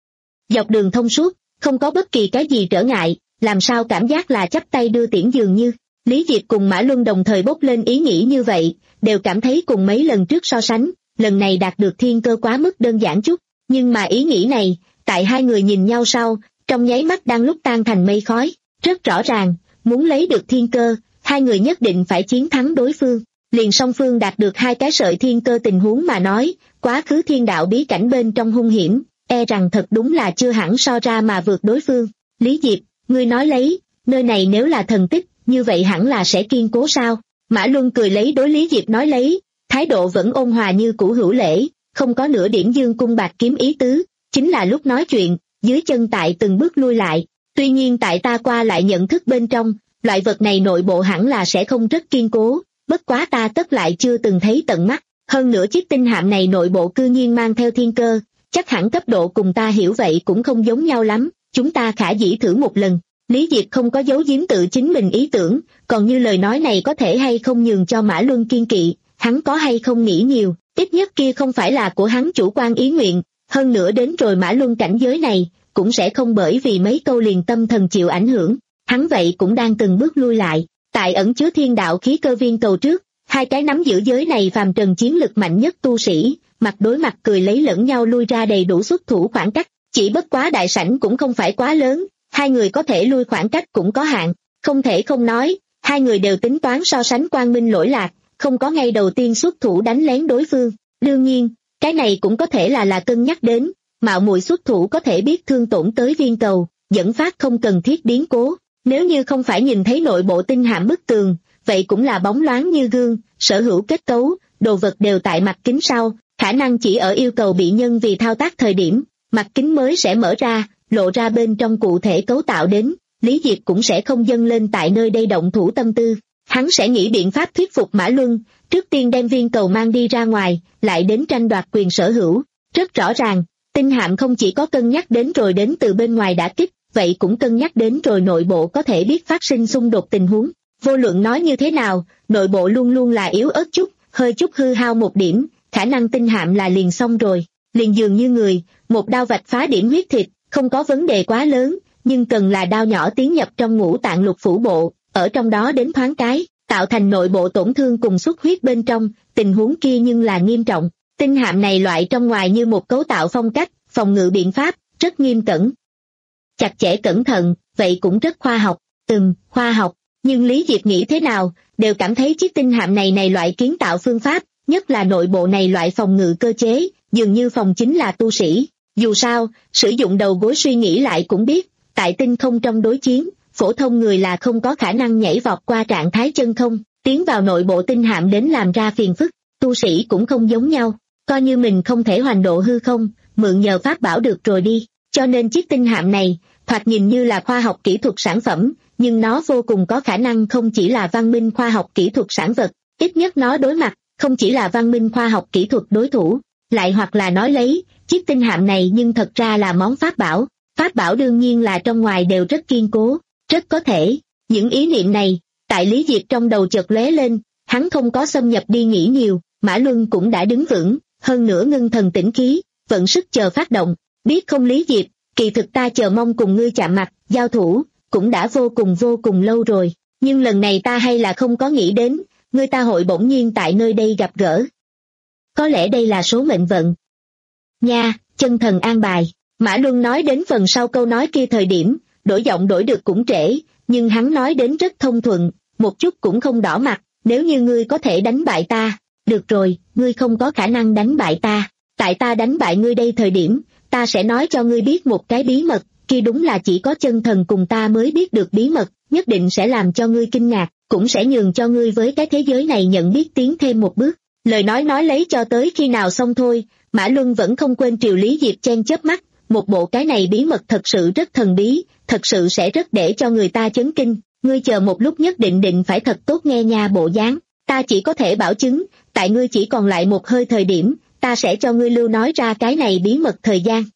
Dọc đường thông suốt, không có bất kỳ cái gì trở ngại, làm sao cảm giác là chắp tay đưa tiễn dường như. Lý Diệp cùng Mã Luân đồng thời bốc lên ý nghĩ như vậy, đều cảm thấy cùng mấy lần trước so sánh, lần này đạt được thiên cơ quá mức đơn giản chút, nhưng mà ý nghĩ này, tại hai người nhìn nhau sau, trong nháy mắt đang lúc tan thành mây khói, rất rõ ràng, muốn lấy được thiên cơ, hai người nhất định phải chiến thắng đối phương. Liền song phương đạt được hai cái sợi thiên cơ tình huống mà nói, quá khứ thiên đạo bí cảnh bên trong hung hiểm, e rằng thật đúng là chưa hẳn so ra mà vượt đối phương. Lý Diệp, ngươi nói lấy, nơi này nếu là thần tích, như vậy hẳn là sẽ kiên cố sao? Mã Luân cười lấy đối Lý Diệp nói lấy, thái độ vẫn ôn hòa như cũ hữu lễ, không có nửa điểm dương cung bạc kiếm ý tứ, chính là lúc nói chuyện, dưới chân tại từng bước lui lại. Tuy nhiên tại ta qua lại nhận thức bên trong, loại vật này nội bộ hẳn là sẽ không rất kiên cố, bất quá ta tất lại chưa từng thấy tận mắt, hơn nữa chiếc tinh hạm này nội bộ cư nhiên mang theo thiên cơ, chắc hẳn cấp độ cùng ta hiểu vậy cũng không giống nhau lắm, chúng ta khả dĩ thử một lần. Lý Diệp không có giấu giếm tự chính mình ý tưởng, còn như lời nói này có thể hay không nhường cho Mã Luân kiên kỵ, hắn có hay không nghĩ nhiều, ít nhất kia không phải là của hắn chủ quan ý nguyện, hơn nữa đến rồi Mã Luân cảnh giới này, cũng sẽ không bởi vì mấy câu liền tâm thần chịu ảnh hưởng, hắn vậy cũng đang từng bước lui lại. Tại ẩn chứa thiên đạo khí cơ viên cầu trước, hai cái nắm giữ giới này phàm trần chiến lực mạnh nhất tu sĩ, mặt đối mặt cười lấy lẫn nhau lui ra đầy đủ xuất thủ khoảng cách, chỉ bất quá đại sảnh cũng không phải quá lớn, hai người có thể lui khoảng cách cũng có hạn, không thể không nói, hai người đều tính toán so sánh quang minh lỗi lạc, không có ngay đầu tiên xuất thủ đánh lén đối phương. Đương nhiên, cái này cũng có thể là là cân nhắc đến, mạo muội xuất thủ có thể biết thương tổn tới viên cầu, dẫn phát không cần thiết biến cố. Nếu như không phải nhìn thấy nội bộ tinh hạm bức tường, vậy cũng là bóng loáng như gương, sở hữu kết cấu, đồ vật đều tại mặt kính sau, khả năng chỉ ở yêu cầu bị nhân vì thao tác thời điểm, mặt kính mới sẽ mở ra, lộ ra bên trong cụ thể cấu tạo đến, Lý Diệp cũng sẽ không dâng lên tại nơi đây động thủ tâm tư. Hắn sẽ nghĩ biện pháp thuyết phục Mã Luân, trước tiên đem viên cầu mang đi ra ngoài, lại đến tranh đoạt quyền sở hữu. Rất rõ ràng, tinh hạm không chỉ có cân nhắc đến rồi đến từ bên ngoài đã kích, vậy cũng cân nhắc đến rồi nội bộ có thể biết phát sinh xung đột tình huống. Vô luận nói như thế nào, nội bộ luôn luôn là yếu ớt chút, hơi chút hư hao một điểm, khả năng tinh hạm là liền xong rồi, liền dường như người, một đao vạch phá điểm huyết thịt, không có vấn đề quá lớn, nhưng cần là đao nhỏ tiến nhập trong ngũ tạng lục phủ bộ, ở trong đó đến thoáng cái, tạo thành nội bộ tổn thương cùng xuất huyết bên trong, tình huống kia nhưng là nghiêm trọng. Tinh hạm này loại trong ngoài như một cấu tạo phong cách, phòng ngự biện pháp, rất nghiêm cẩn. Chặt chẽ cẩn thận, vậy cũng rất khoa học, ừm, khoa học, nhưng Lý Diệp nghĩ thế nào, đều cảm thấy chiếc tinh hạm này này loại kiến tạo phương pháp, nhất là nội bộ này loại phòng ngự cơ chế, dường như phòng chính là tu sĩ. Dù sao, sử dụng đầu gối suy nghĩ lại cũng biết, tại tinh không trong đối chiến, phổ thông người là không có khả năng nhảy vọt qua trạng thái chân không, tiến vào nội bộ tinh hạm đến làm ra phiền phức, tu sĩ cũng không giống nhau, coi như mình không thể hoành độ hư không, mượn nhờ pháp bảo được rồi đi, cho nên chiếc tinh hạm này, thoạt nhìn như là khoa học kỹ thuật sản phẩm, nhưng nó vô cùng có khả năng không chỉ là văn minh khoa học kỹ thuật sản vật, ít nhất nó đối mặt, không chỉ là văn minh khoa học kỹ thuật đối thủ, lại hoặc là nói lấy, chiếc tinh hạm này nhưng thật ra là món pháp bảo, pháp bảo đương nhiên là trong ngoài đều rất kiên cố, rất có thể, những ý niệm này, tại Lý Diệp trong đầu chợt lóe lên, hắn không có xâm nhập đi nghĩ nhiều, Mã Luân cũng đã đứng vững, hơn nữa ngưng thần tĩnh khí, vận sức chờ phát động, biết không Lý Diệp, kỳ thực ta chờ mong cùng ngươi chạm mặt, giao thủ, cũng đã vô cùng vô cùng lâu rồi, nhưng lần này ta hay là không có nghĩ đến, ngươi ta hội bỗng nhiên tại nơi đây gặp gỡ. Có lẽ đây là số mệnh vận. Nha, chân thần an bài, Mã Luân nói đến phần sau câu nói kia thời điểm, đổi giọng đổi được cũng trễ, nhưng hắn nói đến rất thông thuận, một chút cũng không đỏ mặt, nếu như ngươi có thể đánh bại ta, được rồi, ngươi không có khả năng đánh bại ta, tại ta đánh bại ngươi đây thời điểm, ta sẽ nói cho ngươi biết một cái bí mật, kia đúng là chỉ có chân thần cùng ta mới biết được bí mật, nhất định sẽ làm cho ngươi kinh ngạc, cũng sẽ nhường cho ngươi với cái thế giới này nhận biết tiến thêm một bước. Lời nói nói lấy cho tới khi nào xong thôi, Mã Luân vẫn không quên triều Lý Diệp chen chớp mắt, một bộ cái này bí mật thật sự rất thần bí, thật sự sẽ rất để cho người ta chấn kinh, ngươi chờ một lúc nhất định định phải thật tốt nghe nha bộ dáng, ta chỉ có thể bảo chứng, tại ngươi chỉ còn lại một hơi thời điểm, ta sẽ cho ngươi lưu nói ra cái này bí mật thời gian.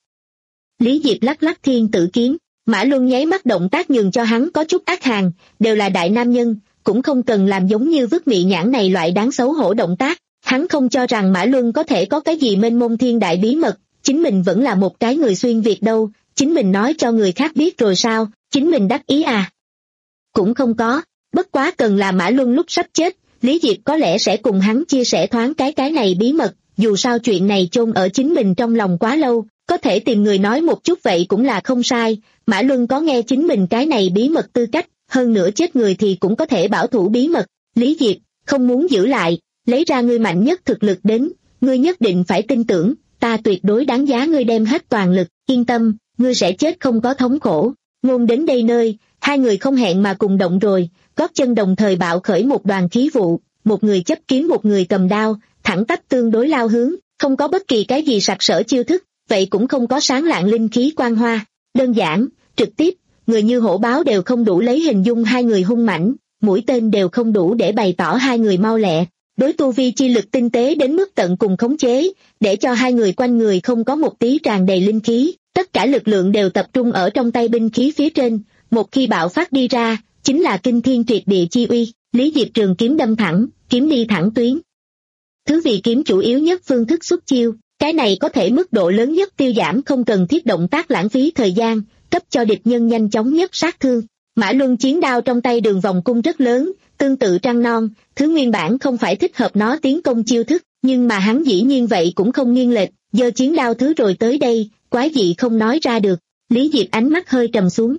Lý Diệp lắc lắc thiên tử kiếm, Mã Luân nháy mắt động tác nhường cho hắn có chút ác hàn, đều là đại nam nhân, cũng không cần làm giống như vứt mị nhãn này loại đáng xấu hổ động tác, hắn không cho rằng Mã Luân có thể có cái gì mênh mông thiên đại bí mật, chính mình vẫn là một cái người xuyên Việt đâu, chính mình nói cho người khác biết rồi sao, chính mình đắc ý à? Cũng không có, bất quá cần là Mã Luân lúc sắp chết, Lý Diệp có lẽ sẽ cùng hắn chia sẻ thoáng cái cái này bí mật, dù sao chuyện này chôn ở chính mình trong lòng quá lâu, có thể tìm người nói một chút vậy cũng là không sai, Mã Luân có nghe chính mình cái này bí mật tư cách, hơn nữa chết người thì cũng có thể bảo thủ bí mật, Lý Diệp, không muốn giữ lại, lấy ra ngươi mạnh nhất thực lực đến, ngươi nhất định phải tin tưởng, ta tuyệt đối đáng giá ngươi đem hết toàn lực, yên tâm, ngươi sẽ chết không có thống khổ. Ngôn đến đây nơi, hai người không hẹn mà cùng động rồi, gót chân đồng thời bạo khởi một đoàn khí vụ, một người chấp kiếm một người cầm đao, thẳng tắp tương đối lao hướng, không có bất kỳ cái gì sặc sỡ chiêu thức, vậy cũng không có sáng lạng linh khí quang hoa, đơn giản, trực tiếp, người như hổ báo đều không đủ lấy hình dung hai người hung mãnh, mũi tên đều không đủ để bày tỏ hai người mau lẹ, đối tu vi chi lực tinh tế đến mức tận cùng khống chế, để cho hai người quanh người không có một tí tràn đầy linh khí, tất cả lực lượng đều tập trung ở trong tay binh khí phía trên, một khi bạo phát đi ra, chính là kinh thiên triệt địa chi uy, Lý Diệp trường kiếm đâm thẳng, kiếm đi thẳng tuyến. Thứ vì kiếm chủ yếu nhất phương thức xuất chiêu, cái này có thể mức độ lớn nhất tiêu giảm không cần thiết động tác lãng phí thời gian, cấp cho địch nhân nhanh chóng nhất sát thương. Mã Luân chiến đao trong tay đường vòng cung rất lớn, tương tự trăng non, thứ nguyên bản không phải thích hợp nó tiến công chiêu thức, nhưng mà hắn dĩ nhiên vậy cũng không nghiêng lệch, giơ chiến đao thứ rồi tới đây, quái dị không nói ra được. Lý Diệp ánh mắt hơi trầm xuống.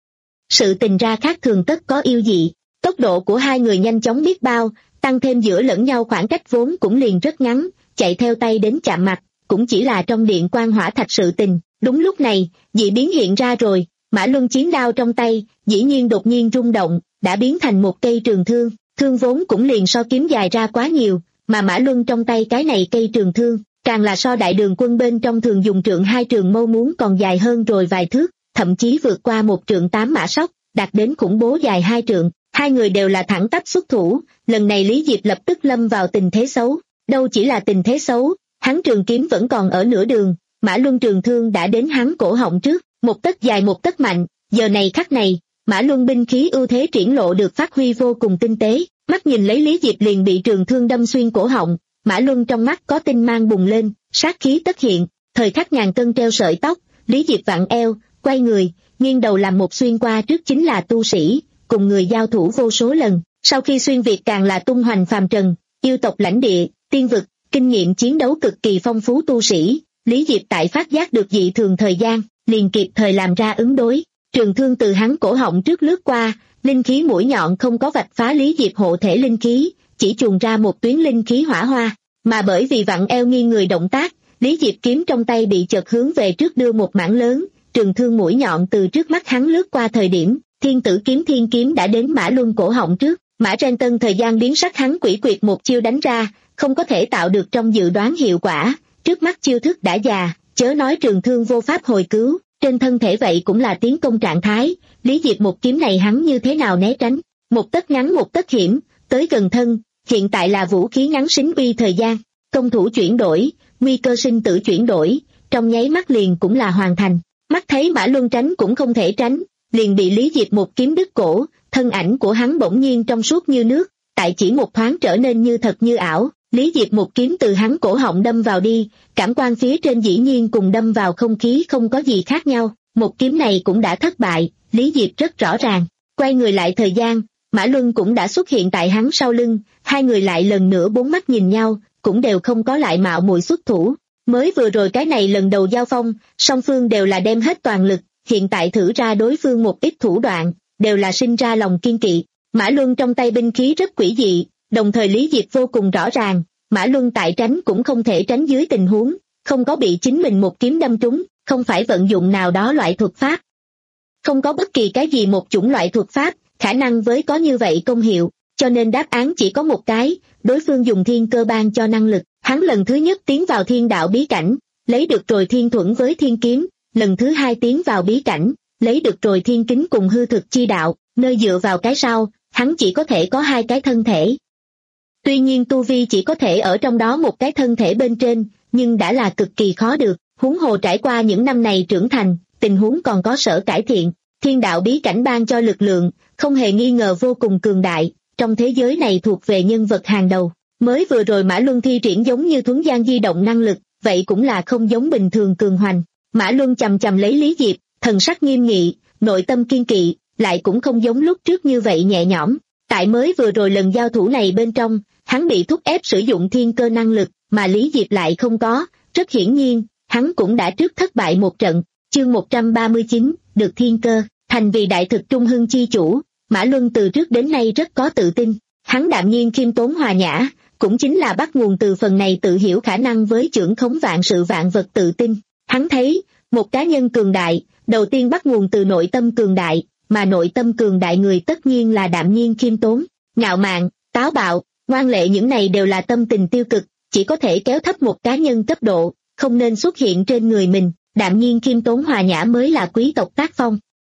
Sự tình ra khác thường tất có yêu dị, tốc độ của hai người nhanh chóng biết bao, tăng thêm giữa lẫn nhau khoảng cách vốn cũng liền rất ngắn, chạy theo tay đến chạm mặt, cũng chỉ là trong điện quan hỏa thạch sự tình. Đúng lúc này, dị biến hiện ra rồi, Mã Luân chiến đao trong tay, dĩ nhiên đột nhiên rung động, đã biến thành một cây trường thương, thương vốn cũng liền so kiếm dài ra quá nhiều, mà Mã Luân trong tay cái này cây trường thương, càng là so đại đường quân bên trong thường dùng trượng hai trường mâu muốn còn dài hơn rồi vài thước, thậm chí vượt qua một trượng tám mã sóc, đạt đến khủng bố dài hai trượng, hai người đều là thẳng tắp xuất thủ, lần này Lý Diệp lập tức lâm vào tình thế xấu, đâu chỉ là tình thế xấu, hắn trường kiếm vẫn còn ở nửa đường, Mã Luân trường thương đã đến hắn cổ họng trước, một tấc dài một tấc mạnh, giờ này khắc này, Mã Luân binh khí ưu thế triển lộ được phát huy vô cùng tinh tế, mắt nhìn lấy Lý Diệp liền bị trường thương đâm xuyên cổ họng, Mã Luân trong mắt có tinh mang bùng lên, sát khí tất hiện, thời khắc ngàn cân treo sợi tóc, Lý Diệp vặn eo, quay người, nghiêng đầu làm một xuyên qua trước chính là tu sĩ, cùng người giao thủ vô số lần, sau khi xuyên Việt càng là tung hoành phàm trần, yêu tộc lãnh địa, tiên vực, kinh nghiệm chiến đấu cực kỳ phong phú tu sĩ, Lý Diệp tại phát giác được dị thường thời gian, liền kịp thời làm ra ứng đối, trường thương từ hắn cổ họng trước lướt qua, linh khí mũi nhọn không có vạch phá Lý Diệp hộ thể linh khí, chỉ chuồn ra một tuyến linh khí hỏa hoa, mà bởi vì vặn eo nghiêng người động tác, Lý Diệp kiếm trong tay bị chợt hướng về trước đưa một mảng lớn, trường thương mũi nhọn từ trước mắt hắn lướt qua thời điểm, thiên tử kiếm thiên kiếm đã đến Mã Luân cổ họng trước, Mã Ren Tân thời gian biến sắc hắn quỷ quyệt một chiêu đánh ra, không có thể tạo được trong dự đoán hiệu quả, trước mắt chiêu thức đã già, chớ nói trường thương vô pháp hồi cứu, trên thân thể vậy cũng là tiến công trạng thái, Lý Diệp một kiếm này hắn như thế nào né tránh, một tấc ngắn một tấc hiểm, tới gần thân, hiện tại là vũ khí ngắn xính uy thời gian, công thủ chuyển đổi, nguy cơ sinh tử chuyển đổi, trong nháy mắt liền cũng là hoàn thành, mắt thấy Mã Luân tránh cũng không thể tránh, liền bị Lý Diệp một kiếm đứt cổ, thân ảnh của hắn bỗng nhiên trong suốt như nước, tại chỉ một thoáng trở nên như thật như ảo, Lý Diệp một kiếm từ hắn cổ họng đâm vào đi, cảm quan phía trên dĩ nhiên cùng đâm vào không khí không có gì khác nhau, một kiếm này cũng đã thất bại, Lý Diệp rất rõ ràng, quay người lại thời gian, Mã Luân cũng đã xuất hiện tại hắn sau lưng, hai người lại lần nữa bốn mắt nhìn nhau, cũng đều không có lại mạo muội xuất thủ, mới vừa rồi cái này lần đầu giao phong, song phương đều là đem hết toàn lực, hiện tại thử ra đối phương một ít thủ đoạn, đều là sinh ra lòng kiên kỵ, Mã Luân trong tay binh khí rất quỷ dị, đồng thời Lý Diệp vô cùng rõ ràng, Mã Luân tại tránh cũng không thể tránh dưới tình huống, không có bị chính mình một kiếm đâm trúng, không phải vận dụng nào đó loại thuật pháp. Không có bất kỳ cái gì một chủng loại thuật pháp, khả năng với có như vậy công hiệu, cho nên đáp án chỉ có một cái, đối phương dùng thiên cơ ban cho năng lực. Hắn lần thứ nhất tiến vào thiên đạo bí cảnh, lấy được rồi thiên thuẫn với thiên kiếm, lần thứ hai tiến vào bí cảnh, lấy được rồi thiên kính cùng hư thực chi đạo, nơi dựa vào cái sau, hắn chỉ có thể có hai cái thân thể. Tuy nhiên tu vi chỉ có thể ở trong đó một cái thân thể bên trên, nhưng đã là cực kỳ khó được, huống hồ trải qua những năm này trưởng thành, tình huống còn có sở cải thiện, thiên đạo bí cảnh ban cho lực lượng, không hề nghi ngờ vô cùng cường đại, trong thế giới này thuộc về nhân vật hàng đầu. Mới vừa rồi Mã Luân thi triển giống như thuấn gian di động năng lực, vậy cũng là không giống bình thường cường hoành. Mã Luân chầm chầm lấy Lý Diệp, thần sắc nghiêm nghị, nội tâm kiên kỵ, lại cũng không giống lúc trước như vậy nhẹ nhõm. Tại mới vừa rồi lần giao thủ này bên trong, hắn bị thúc ép sử dụng thiên cơ năng lực, mà Lý Diệp lại không có, rất hiển nhiên, hắn cũng đã trước thất bại một trận. Chương một trăm ba mươi chín, được thiên cơ, thành vì đại thực trung hưng chi chủ, Mã Luân từ trước đến nay rất có tự tin, hắn đạm nhiên khiêm tốn hòa nhã, cũng chính là bắt nguồn từ phần này tự hiểu khả năng với chưởng khống vạn sự vạn vật tự tin. Hắn thấy, một cá nhân cường đại, đầu tiên bắt nguồn từ nội tâm cường đại, mà nội tâm cường đại người tất nhiên là đạm nhiên khiêm tốn, ngạo mạn, táo bạo, ngoan lệ, những này đều là tâm tình tiêu cực, chỉ có thể kéo thấp một cá nhân cấp độ, không nên xuất hiện trên người mình, đạm nhiên khiêm tốn hòa nhã mới là quý tộc tác phong.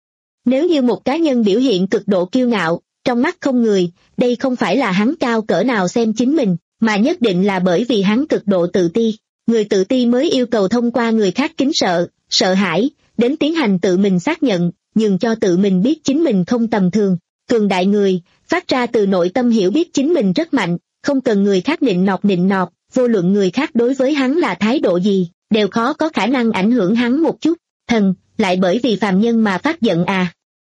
Nếu như một cá nhân biểu hiện cực độ kiêu ngạo, trong mắt không người, đây không phải là hắn cao cỡ nào xem chính mình, mà nhất định là bởi vì hắn cực độ tự ti. Người tự ti mới yêu cầu thông qua người khác kính sợ, sợ hãi, đến tiến hành tự mình xác nhận, nhường cho tự mình biết chính mình không tầm thường. Cường đại người, phát ra từ nội tâm hiểu biết chính mình rất mạnh, không cần người khác nịnh nọt nịnh nọt, vô luận người khác đối với hắn là thái độ gì, đều khó có khả năng ảnh hưởng hắn một chút. Thần, lại bởi vì phàm nhân mà phát giận à?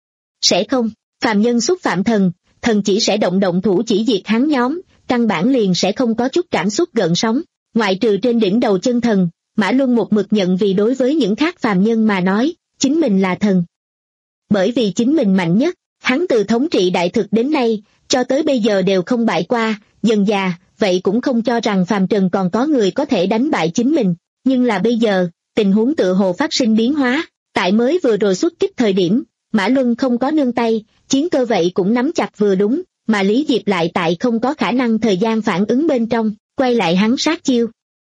Sẽ không, phàm nhân xúc phạm thần, thần chỉ sẽ động động thủ chỉ diệt hắn nhóm, căn bản liền sẽ không có chút cảm xúc gợn sóng. Ngoại trừ trên đỉnh đầu chân thần, Mã Luân một mực nhận vì đối với những khác phàm nhân mà nói, chính mình là thần. Bởi vì chính mình mạnh nhất, hắn từ thống trị đại thực đến nay, cho tới bây giờ đều không bại qua, dần già, vậy cũng không cho rằng phàm trần còn có người có thể đánh bại chính mình. Nhưng là bây giờ, tình huống tựa hồ phát sinh biến hóa, tại mới vừa rồi xuất kích thời điểm, Mã Luân không có nương tay, chiến cơ vậy cũng nắm chặt vừa đúng, mà Lý Diệp lại tại không có khả năng thời gian phản ứng bên trong, quay lại hắn sát chiêu.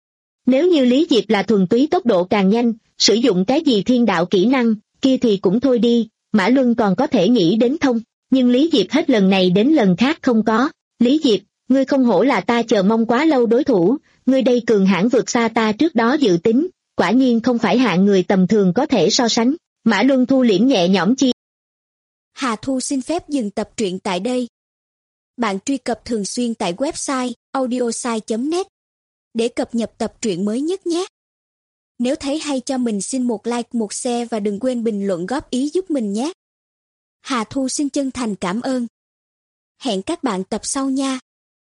Nếu như Lý Diệp là thuần túy tốc độ càng nhanh, sử dụng cái gì thiên đạo kỹ năng, kia thì cũng thôi đi, Mã Luân còn có thể nghĩ đến thông, nhưng Lý Diệp hết lần này đến lần khác không có. Lý Diệp, ngươi không hổ là ta chờ mong quá lâu đối thủ, ngươi đây cường hãn vượt xa ta trước đó dự tính, quả nhiên không phải hạng người tầm thường có thể so sánh. Mã Luân thu liễm nhẹ nhõm chi. Hà Thu xin phép dừng tập truyện tại đây. Bạn truy cập thường xuyên tại website audiosai chấm net để cập nhật tập truyện mới nhất nhé. Nếu thấy hay cho mình xin một like, một share và đừng quên bình luận góp ý giúp mình nhé. Hà Thu xin chân thành cảm ơn. Hẹn các bạn tập sau nha.